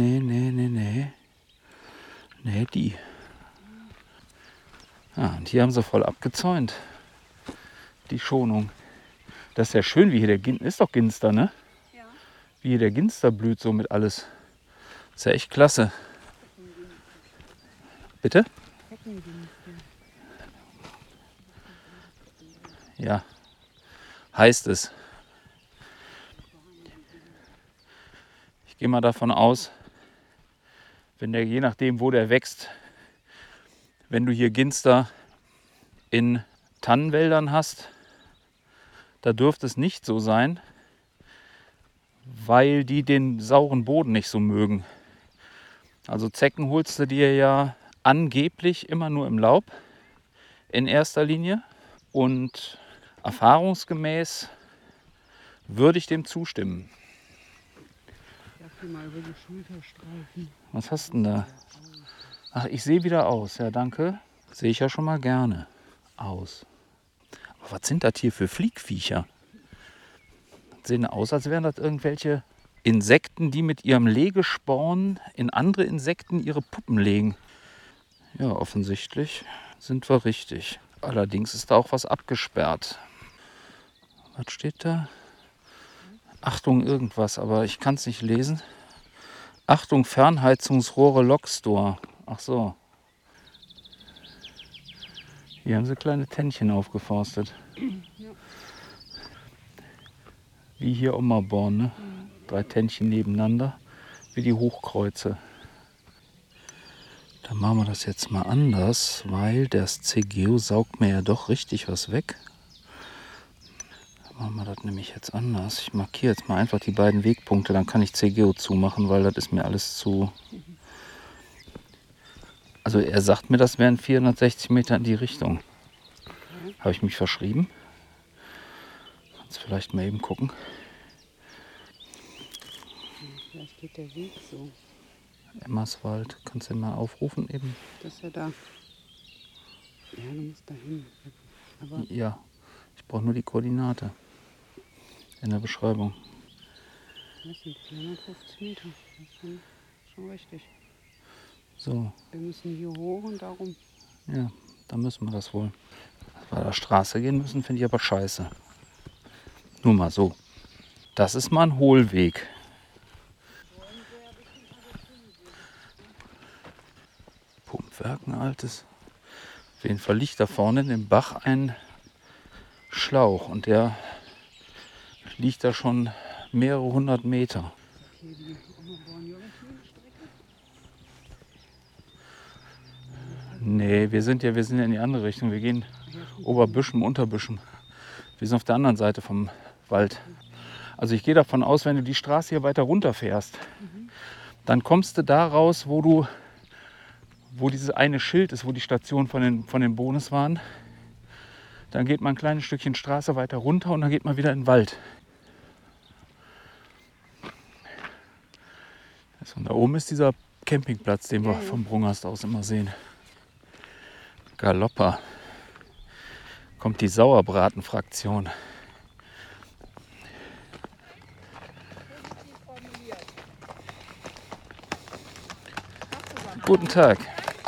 Nee, die. Ah, und hier haben sie voll abgezäunt. Die Schonung. Das ist ja schön, wie hier der Ginster, ist doch Ginster, ne? Ja. Wie hier der Ginster blüht, so mit alles. Ist ja echt klasse. Bitte? Ja, heißt es. Ich gehe mal davon aus, wenn der, je nachdem, wo der wächst, wenn du hier Ginster in Tannenwäldern hast, da dürfte es nicht so sein, weil die den sauren Boden nicht so mögen. Also Zecken holst du dir ja angeblich immer nur im Laub in erster Linie. Und erfahrungsgemäß würde ich dem zustimmen. Darf ich mal über die Schulter streifen? Was hast du denn da? Ach, ich sehe wieder aus. Ja, danke. Sehe ich ja schon mal gerne aus. Aber was sind das hier für Fliegviecher? Das sehen aus, als wären das irgendwelche Insekten, die mit ihrem Legesporn in andere Insekten ihre Puppen legen. Ja, offensichtlich sind wir richtig. Allerdings ist da auch was abgesperrt. Was steht da? Achtung irgendwas, aber ich kann es nicht lesen. Achtung Fernheizungsrohre Lockstore. Ach so. Hier haben sie kleine Tännchen aufgeforstet. Ja. Wie hier Ommerborn, ne? 3 Tännchen nebeneinander, wie die Hochkreuze. Dann machen wir das jetzt mal anders, weil das CGO saugt mir ja doch richtig was weg. Dann machen wir das nämlich jetzt anders. Ich markiere jetzt mal einfach die beiden Wegpunkte, dann kann ich CGO zumachen, weil das ist mir alles zu... Also er sagt mir, das wären 460 Meter in die Richtung. Habe ich mich verschrieben? Kannst du vielleicht mal eben gucken. Vielleicht geht der Weg so. Emmerswald, kannst du den mal aufrufen eben? Das ist ja da. Ja, du musst da hin. Aber Ja, ich brauche nur die Koordinate in der Beschreibung. das sind 450 Meter. Das ist schon richtig. So, Wir müssen hier hoch und darum. ja, dann müssen wir das wohl. Dass wir da Straße gehen müssen, finde ich aber scheiße. Nur mal so. Das ist mal ein Hohlweg. Pumpwerk, ein altes. Auf jeden Fall liegt da vorne in dem Bach ein Schlauch und der liegt da schon mehrere hundert Meter. Hier die Ommerborn-Jungfernstrecke. Nee, wir sind ja in die andere Richtung. Wir gehen Oberbüschem, Unterbüschem. Wir sind auf der anderen Seite vom Wald. Also ich gehe davon aus, wenn du die Straße hier weiter runterfährst, dann kommst du da raus, wo du wo dieses eine Schild ist, wo die Station von den Bohnes waren. Dann geht man ein kleines Stückchen Straße weiter runter und dann geht man wieder in den Wald. Und da oben ist dieser Campingplatz, den wir vom Brunghast aus immer sehen. Galoppa. Kommt die Sauerbratenfraktion. Guten Tag.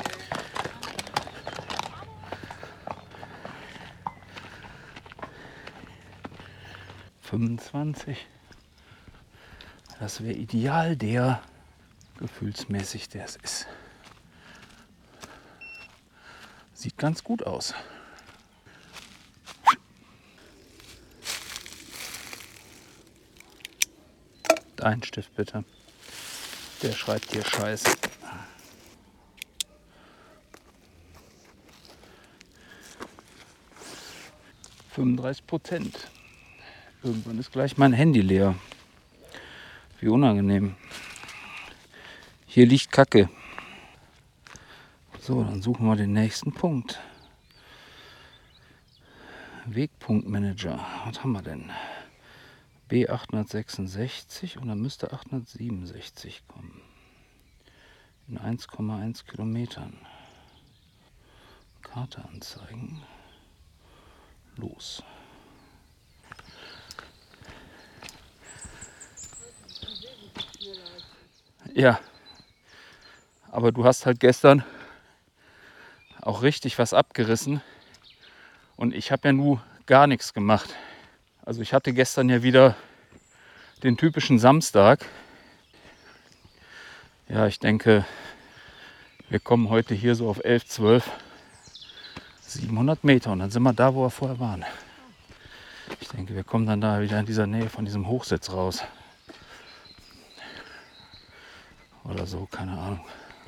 ...25. Das wäre ideal der, gefühlsmäßig der es ist. Sieht ganz gut aus. Dein Stift bitte. Der schreibt hier Scheiße. %. Irgendwann ist gleich mein Handy leer. Wie unangenehm. Hier liegt Kacke. So, dann suchen wir den nächsten Punkt. Wegpunktmanager. Was haben wir denn? B866 und dann müsste 867 kommen. In 1,1 Kilometern. Karte anzeigen. Los. Ja, aber du hast halt gestern auch richtig was abgerissen und ich habe ja nur gar nichts gemacht. Also ich hatte gestern ja wieder den typischen Samstag. Ja, ich denke, wir kommen heute hier so auf 11, 12, 700 Meter und dann sind wir da, wo wir vorher waren. Ich denke, wir kommen dann da wieder in dieser Nähe von diesem Hochsitz raus. Oder so, keine Ahnung.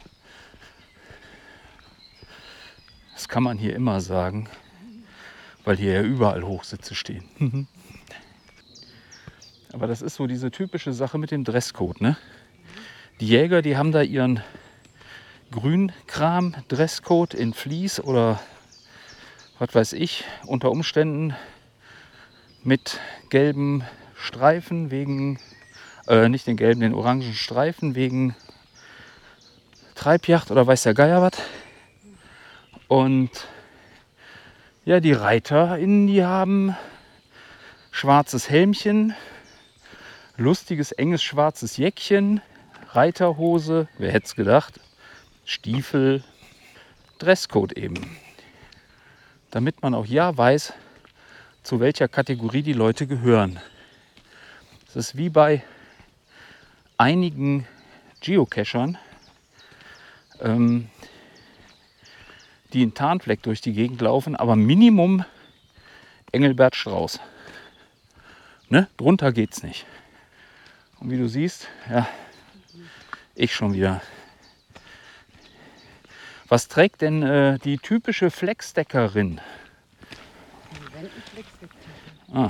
Das kann man hier immer sagen, weil hier ja überall Hochsitze stehen. Aber das ist so diese typische Sache mit dem Dresscode, ne? Die Jäger, die haben da ihren Grünkram-Dresscode in Vlies oder was weiß ich, unter Umständen mit gelben Streifen wegen, nicht den gelben, den orangen Streifen wegen Treibjagd oder weiß der Geier was. Und ja, die ReiterInnen, die haben schwarzes Helmchen, lustiges, enges, schwarzes Jäckchen, Reiterhose, wer hätte es gedacht, Stiefel, Dresscode eben. Damit man auch ja weiß, zu welcher Kategorie die Leute gehören. Das ist wie bei einigen Geocachern, die in Tarnfleck durch die Gegend laufen, aber Minimum Engelbert Strauß. Ne? Drunter geht's nicht. Und wie du siehst, ja, ich schon wieder. Was trägt denn die typische Flexdeckerin? Ah.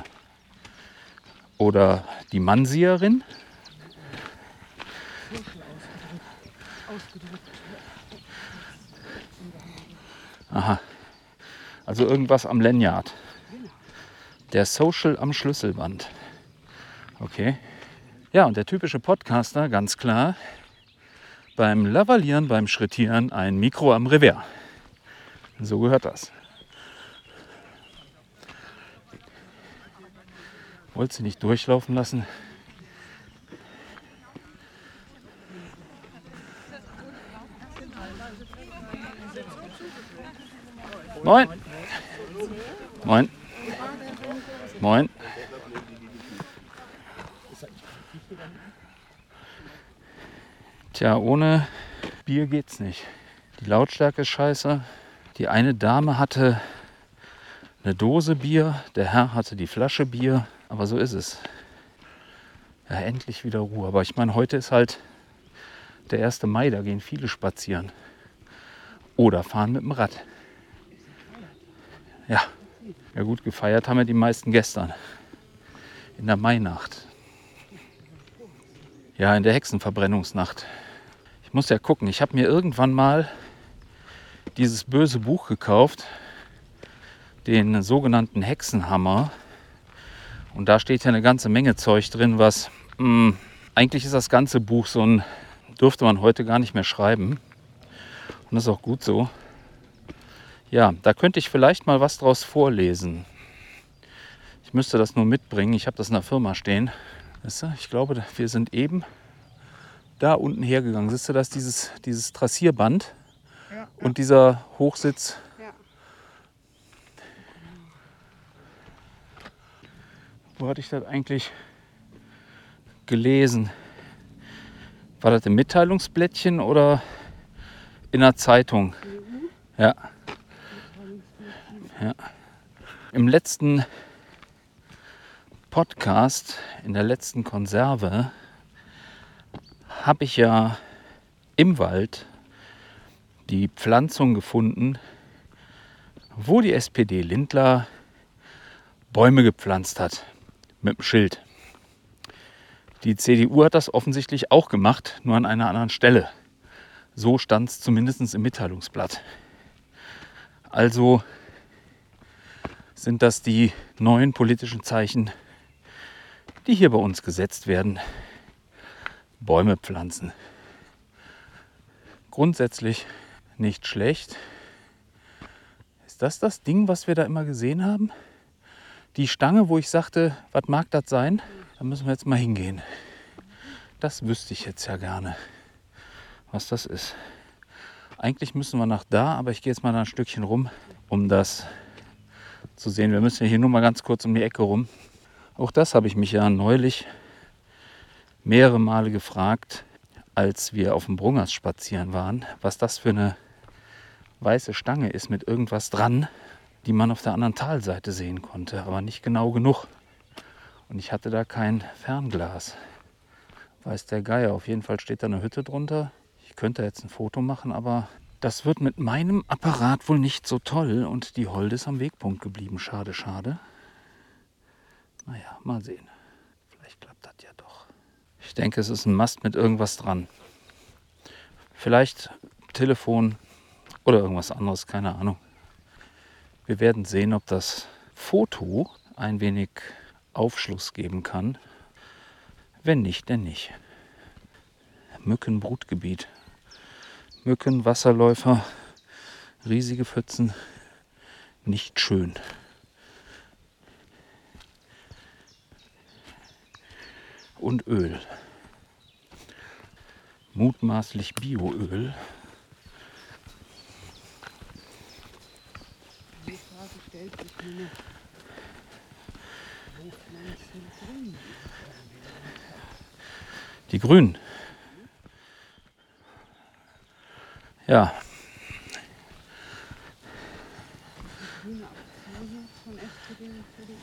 Oder die Mansierin? Aha. Also irgendwas am Lanyard. Der Social am Schlüsselband. Okay. Ja, und der typische Podcaster, ganz klar, beim Lavalieren, beim Schrittieren ein Mikro am Revers. So gehört das. Wollt sie nicht durchlaufen lassen? Moin. Moin. Moin. Tja, ohne Bier geht's nicht. Die Lautstärke ist scheiße. Die eine Dame hatte eine Dose Bier, der Herr hatte die Flasche Bier. Aber so ist es. Ja, endlich wieder Ruhe. Aber ich meine, heute ist halt der 1. Mai, da gehen viele spazieren. Oder fahren mit dem Rad. Ja, ja gut, gefeiert haben wir die meisten gestern. In der Mainacht. Ja, in der Hexenverbrennungsnacht. Ich muss ja gucken, ich habe mir irgendwann mal dieses böse Buch gekauft, den sogenannten Hexenhammer. Und da steht ja eine ganze Menge Zeug drin, was eigentlich ist das ganze Buch dürfte man heute gar nicht mehr schreiben. Und das ist auch gut so. Ja, da könnte ich vielleicht mal was draus vorlesen. Ich müsste das nur mitbringen. Ich habe das in der Firma stehen. Weißt du, ich glaube, wir sind eben da unten hergegangen. Siehst du, da ist dieses Trassierband und dieser Hochsitz. Ja. Wo hatte ich das eigentlich gelesen? War das im Mitteilungsblättchen oder in der Zeitung? Ja. Ja. Im letzten Podcast, in der letzten Konserve, habe ich ja im Wald die Pflanzung gefunden, wo die SPD Lindler Bäume gepflanzt hat mit dem Schild. Die CDU hat das offensichtlich auch gemacht, nur an einer anderen Stelle. So stand es zumindest im Mitteilungsblatt. Also sind das die neuen politischen Zeichen, die hier bei uns gesetzt werden. Bäume pflanzen. Grundsätzlich nicht schlecht. Ist das Ding, was wir da immer gesehen haben? Die Stange, wo ich sagte, was mag das sein? Da müssen wir jetzt mal hingehen. Das wüsste ich jetzt ja gerne, was das ist. Eigentlich müssen wir nach da, aber ich gehe jetzt mal da ein Stückchen rum, um das zu sehen. Wir müssen ja hier nur mal ganz kurz um die Ecke rum. Auch das habe ich mich ja neulich mehrere Male gefragt, als wir auf dem Brungers spazieren waren, was das für eine weiße Stange ist mit irgendwas dran, die man auf der anderen Talseite sehen konnte, aber nicht genau genug. Und ich hatte da kein Fernglas. Weiß der Geier, auf jeden Fall steht da eine Hütte drunter. Ich könnte jetzt ein Foto machen, aber das wird mit meinem Apparat wohl nicht so toll. Und die Holde ist am Wegpunkt geblieben. Schade, schade. Naja, mal sehen. Vielleicht klappt das ja doch. Ich denke, es ist ein Mast mit irgendwas dran. Vielleicht Telefon oder irgendwas anderes, keine Ahnung. Wir werden sehen, ob das Foto ein wenig Aufschluss geben kann. Wenn nicht, dann nicht. Mückenbrutgebiet. Mücken, Wasserläufer, riesige Pfützen. Nicht schön. Und Öl. Mutmaßlich Bioöl. Die Frage stellt sich mir noch, wo pflanzen Grün? Die Grünen. Ja. Grüne Aktion von SPD und CDU.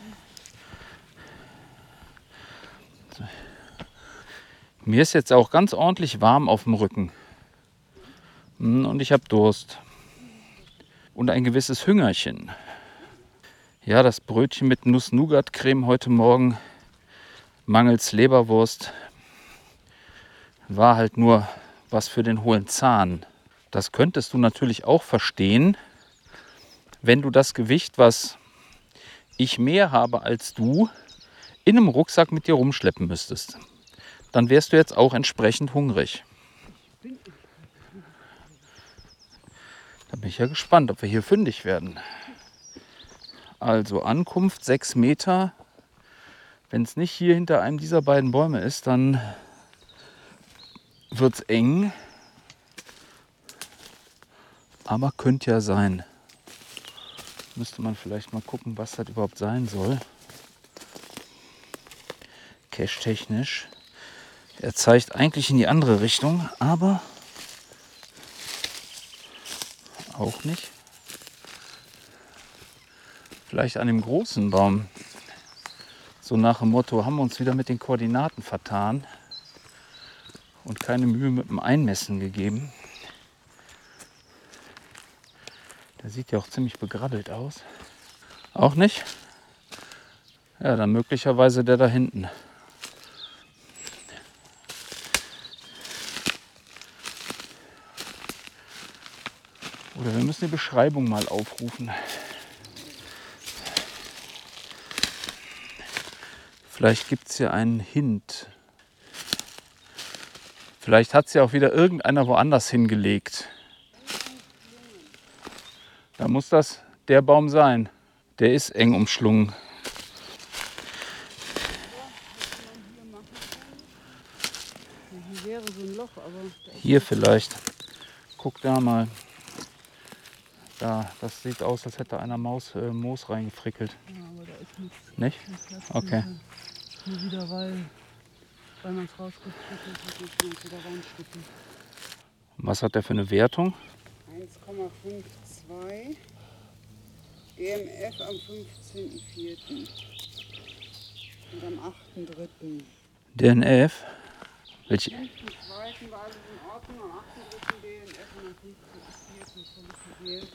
Mir ist jetzt auch ganz ordentlich warm auf dem Rücken. Und ich habe Durst. Und ein gewisses Hüngerchen. Ja, das Brötchen mit Nuss-Nougat-Creme heute Morgen, mangels Leberwurst, war halt nur was für den hohlen Zahn. Das könntest du natürlich auch verstehen, wenn du das Gewicht, was ich mehr habe als du, in einem Rucksack mit dir rumschleppen müsstest. Dann wärst du jetzt auch entsprechend hungrig. Da bin ich ja gespannt, ob wir hier fündig werden. Also Ankunft 6 Meter. Wenn es nicht hier hinter einem dieser beiden Bäume ist, dann wird es eng. Aber könnte ja sein. Müsste man vielleicht mal gucken, was das überhaupt sein soll. Cache-technisch. Er zeigt eigentlich in die andere Richtung, aber auch nicht. Vielleicht an dem großen Baum. So nach dem Motto, haben wir uns wieder mit den Koordinaten vertan und keine Mühe mit dem Einmessen gegeben. Der sieht ja auch ziemlich begrabbelt aus. Auch nicht? Ja, dann möglicherweise der da hinten. Oder wir müssen die Beschreibung mal aufrufen. Vielleicht gibt es hier einen Hint. Vielleicht hat es ja auch wieder irgendeiner woanders hingelegt. Da muss das der Baum sein. Der ist eng umschlungen. Hier wäre so ein Loch, aber Hier vielleicht. Guck da mal. Da, das sieht aus, als hätte einer Moos reingefrickelt. ja, aber da ist nichts. Nicht? Platz. Okay. Nur wieder, weil man es rausgefrickelt hat, muss man es wieder reinstippen. Was hat der für eine Wertung? 1,52. EMF am 15.04. und am 8.03. DNF? Welche? Am 5.2. war alles in Ordnung, am 8.03. DNF und am 15.04. völlig gewählt.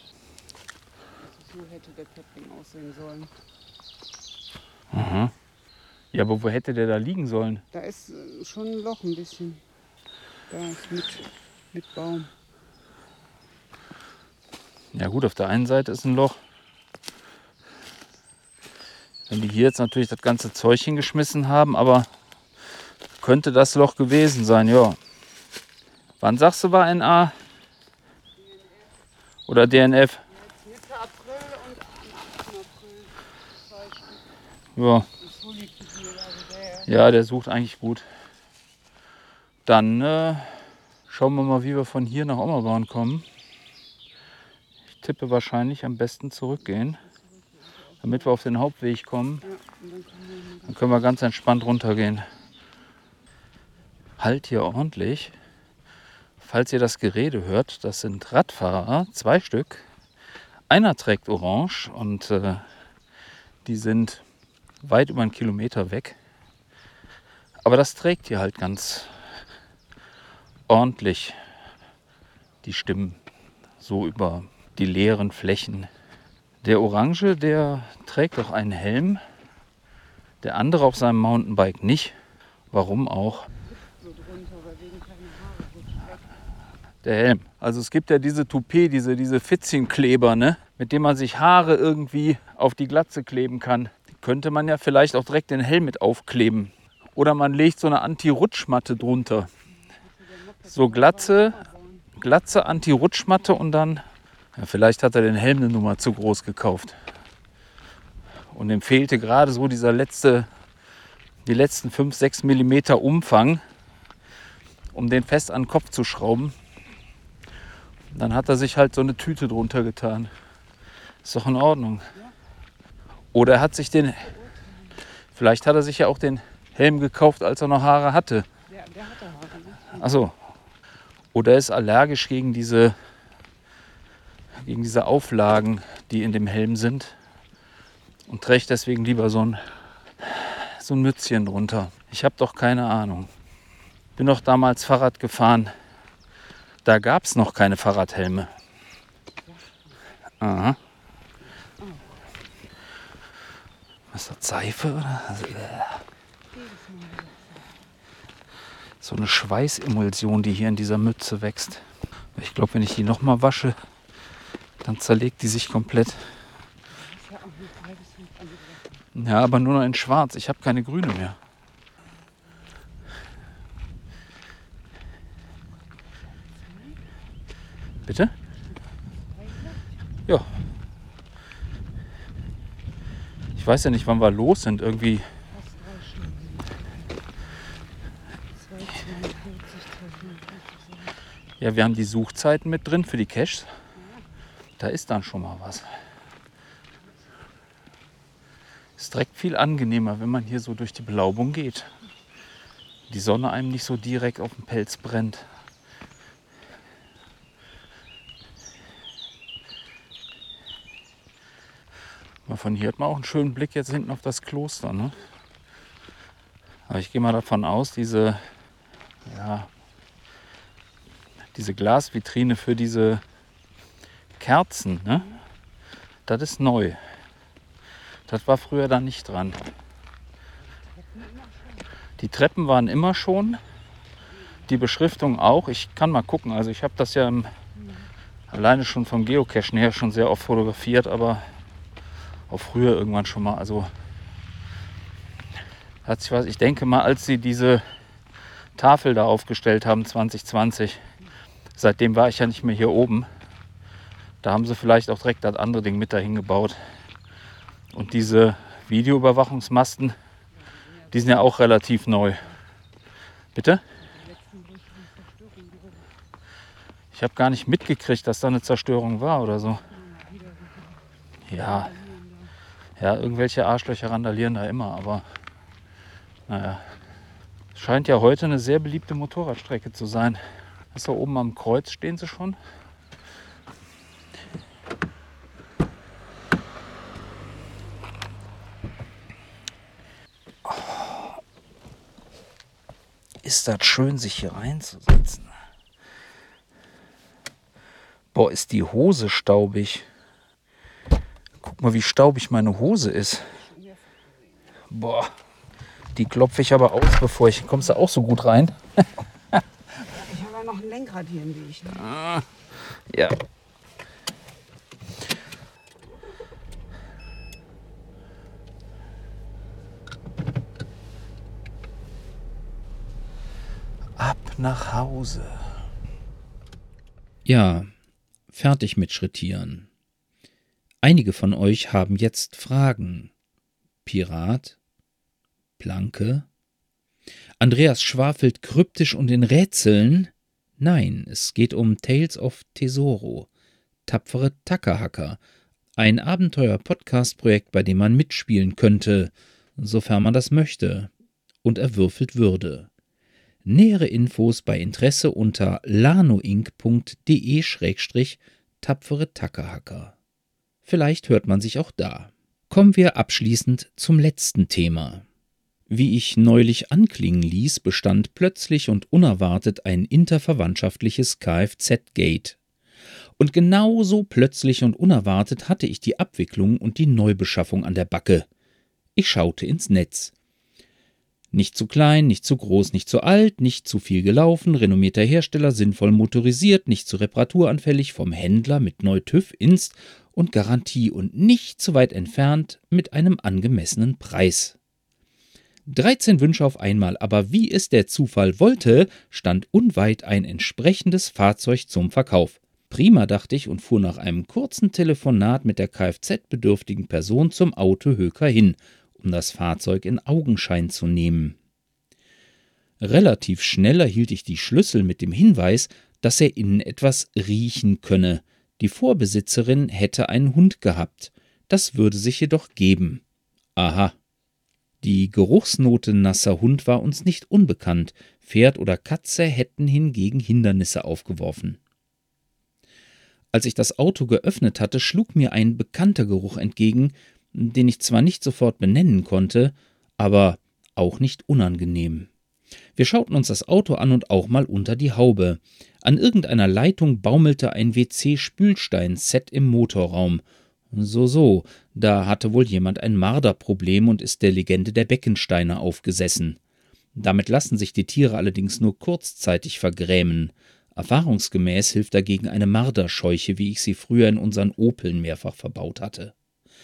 So hätte der Peppling aussehen sollen. Aha. Ja, aber wo hätte der da liegen sollen? Da ist schon ein Loch ein bisschen. Da ist mit Baum. Ja gut, auf der einen Seite ist ein Loch. Wenn die hier jetzt natürlich das ganze Zeug hingeschmissen haben, aber könnte das Loch gewesen sein, ja. Wann sagst du war NA? Oder DNF? Jetzt Mitte April und am 8. April 2 Stück. Ja. Und so liegt die hier, also der. Ja, der sucht eigentlich gut. Dann schauen wir mal, wie wir von hier nach Ommerborn kommen. Ich tippe wahrscheinlich am besten zurückgehen, damit wir auf den Hauptweg kommen. Ja, und Dann können wir ganz entspannt runtergehen. Halt hier ordentlich. Falls ihr das Gerede hört, das sind Radfahrer, 2 Stück. Einer trägt orange und die sind weit über einen Kilometer weg. Aber das trägt hier halt ganz ordentlich die Stimmen so über die leeren Flächen. Der Orange, der trägt auch einen Helm. Der andere auf seinem Mountainbike nicht. Warum auch? so drunter, weil wegen keine Haare so direkt. Der Helm. Also es gibt ja diese Toupet, diese Fitzenkleber, ne? Mit denen man sich Haare irgendwie auf die Glatze kleben kann. Die könnte man ja vielleicht auch direkt den Helm mit aufkleben. Oder man legt so eine Anti-Rutschmatte drunter. So Glatze Anti-Rutschmatte und dann, ja, vielleicht hat er den Helm eine Nummer zu groß gekauft. Und ihm fehlte gerade so die letzten 5-6 mm Umfang, um den fest an den Kopf zu schrauben. Dann hat er sich halt so eine Tüte drunter getan. Ist doch in Ordnung. Oder er hat sich vielleicht hat er sich ja auch den Helm gekauft, als er noch Haare hatte. Der hatte Haare, ne? Achso. Oder er ist allergisch gegen diese Auflagen, die in dem Helm sind. Und trägt deswegen lieber so ein Mützchen drunter. Ich habe doch keine Ahnung. Bin doch damals Fahrrad gefahren. Da gab es noch keine Fahrradhelme. Aha. Was ist das, Seife? Oder? So eine Schweißemulsion, die hier in dieser Mütze wächst. Ich glaube, wenn ich die nochmal wasche, dann zerlegt die sich komplett. Ja, aber nur noch in schwarz. Ich habe keine grüne mehr. Bitte? Ja. Ich weiß ja nicht, wann wir los sind. Irgendwie. Fast 3 Stunden. 2,42, 2,45. Ja, wir haben die Suchzeiten mit drin für die Caches. Da ist dann schon mal was. Ist direkt viel angenehmer, wenn man hier so durch die Belaubung geht. Die Sonne einem nicht so direkt auf den Pelz brennt. Aber von hier hat man auch einen schönen Blick jetzt hinten auf das Kloster, ne? Aber ich gehe mal davon aus, diese Glasvitrine für diese Kerzen, ne? Das ist neu. Das war früher da nicht dran. Die Treppen waren immer schon. Die Beschriftung auch. Ich kann mal gucken. Also ich habe das ja Alleine schon vom Geocachen her schon sehr oft fotografiert, aber auch früher irgendwann schon mal. Also hat sich was, ich denke mal, als sie diese Tafel da aufgestellt haben 2020, seitdem war ich ja nicht mehr hier oben. Da haben sie vielleicht auch direkt das andere Ding mit dahin gebaut. Und diese Videoüberwachungsmasten, die sind ja auch relativ neu. Bitte? Ich habe gar nicht mitgekriegt, dass da eine Zerstörung war oder so. Ja, irgendwelche Arschlöcher randalieren da immer, aber naja. Es scheint ja heute eine sehr beliebte Motorradstrecke zu sein. Das da oben am Kreuz stehen sie schon. Ist das schön, sich hier reinzusetzen. Boah, ist die Hose staubig. Guck mal, wie staubig meine Hose ist. Boah, die klopfe ich aber aus, bevor ich... Kommst du auch so gut rein? Ich habe ja noch ein Lenkrad hier im Weg. Ne? Ja. Ab nach Hause. Ja, fertig mit Schrittieren. Einige von euch haben jetzt Fragen. Pirat? Planke? Andreas schwafelt kryptisch und in Rätseln? Nein, es geht um Tales of Tesoro. Tapfere Tackerhacker. Ein Abenteuer-Podcast-Projekt, bei dem man mitspielen könnte, sofern man das möchte und erwürfelt würde. Nähere Infos bei Interesse unter lanoinc.de/tapfere Tackerhacker. Vielleicht hört man sich auch da. Kommen wir abschließend zum letzten Thema. Wie ich neulich anklingen ließ, bestand plötzlich und unerwartet ein interverwandtschaftliches Kfz-Gate. Und genauso plötzlich und unerwartet hatte ich die Abwicklung und die Neubeschaffung an der Backe. Ich schaute ins Netz. Nicht zu klein, nicht zu groß, nicht zu alt, nicht zu viel gelaufen, renommierter Hersteller, sinnvoll motorisiert, nicht zu reparaturanfällig, vom Händler mit Neu-TÜV, Inst und Garantie und nicht zu weit entfernt mit einem angemessenen Preis. 13 Wünsche auf einmal, aber wie es der Zufall wollte, stand unweit ein entsprechendes Fahrzeug zum Verkauf. Prima, dachte ich und fuhr nach einem kurzen Telefonat mit der Kfz-bedürftigen Person zum Auto Höker hin, um das Fahrzeug in Augenschein zu nehmen. Relativ schnell erhielt ich die Schlüssel mit dem Hinweis, dass er innen etwas riechen könne. Die Vorbesitzerin hätte einen Hund gehabt. Das würde sich jedoch geben. Aha. Die Geruchsnote nasser Hund war uns nicht unbekannt. Pferd oder Katze hätten hingegen Hindernisse aufgeworfen. Als ich das Auto geöffnet hatte, schlug mir ein bekannter Geruch entgegen, den ich zwar nicht sofort benennen konnte, aber auch nicht unangenehm. Wir schauten uns das Auto an und auch mal unter die Haube. An irgendeiner Leitung baumelte ein WC-Spülstein-Set im Motorraum. So, da hatte wohl jemand ein Marderproblem und ist der Legende der Beckensteiner aufgesessen. Damit lassen sich die Tiere allerdings nur kurzzeitig vergrämen. Erfahrungsgemäß hilft dagegen eine Marderscheuche, wie ich sie früher in unseren Opeln mehrfach verbaut hatte.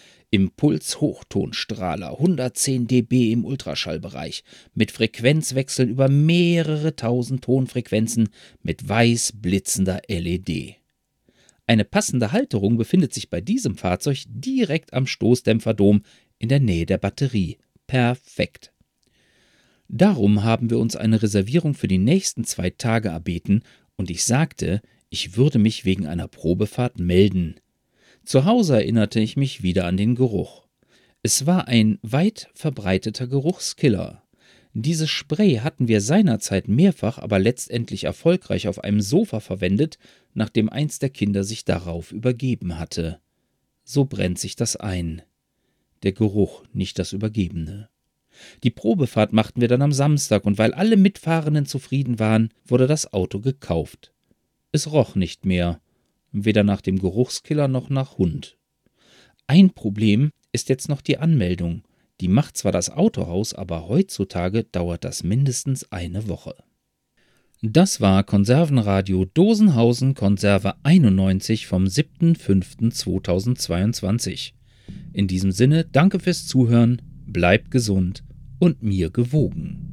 Impuls-Hochtonstrahler, 110 dB im Ultraschallbereich, mit Frequenzwechseln über mehrere tausend Tonfrequenzen mit weiß blitzender LED. Eine passende Halterung befindet sich bei diesem Fahrzeug direkt am Stoßdämpferdom in der Nähe der Batterie. Perfekt. Darum haben wir uns eine Reservierung für die nächsten 2 Tage erbeten und ich sagte, ich würde mich wegen einer Probefahrt melden. Zu Hause erinnerte ich mich wieder an den Geruch. Es war ein weit verbreiteter Geruchskiller. Dieses Spray hatten wir seinerzeit mehrfach, aber letztendlich erfolgreich auf einem Sofa verwendet, nachdem eins der Kinder sich darauf übergeben hatte. So brennt sich das ein. Der Geruch, nicht das Übergebene. Die Probefahrt machten wir dann am Samstag und weil alle Mitfahrenden zufrieden waren, wurde das Auto gekauft. Es roch nicht mehr. Weder nach dem Geruchskiller noch nach Hund. Ein Problem ist jetzt noch die Anmeldung. Die macht zwar das Autohaus, aber heutzutage dauert das mindestens eine Woche. Das war Konservenradio Dosenhausen Konserve 91 vom 7.5.2022. In diesem Sinne, danke fürs Zuhören, bleibt gesund und mir gewogen.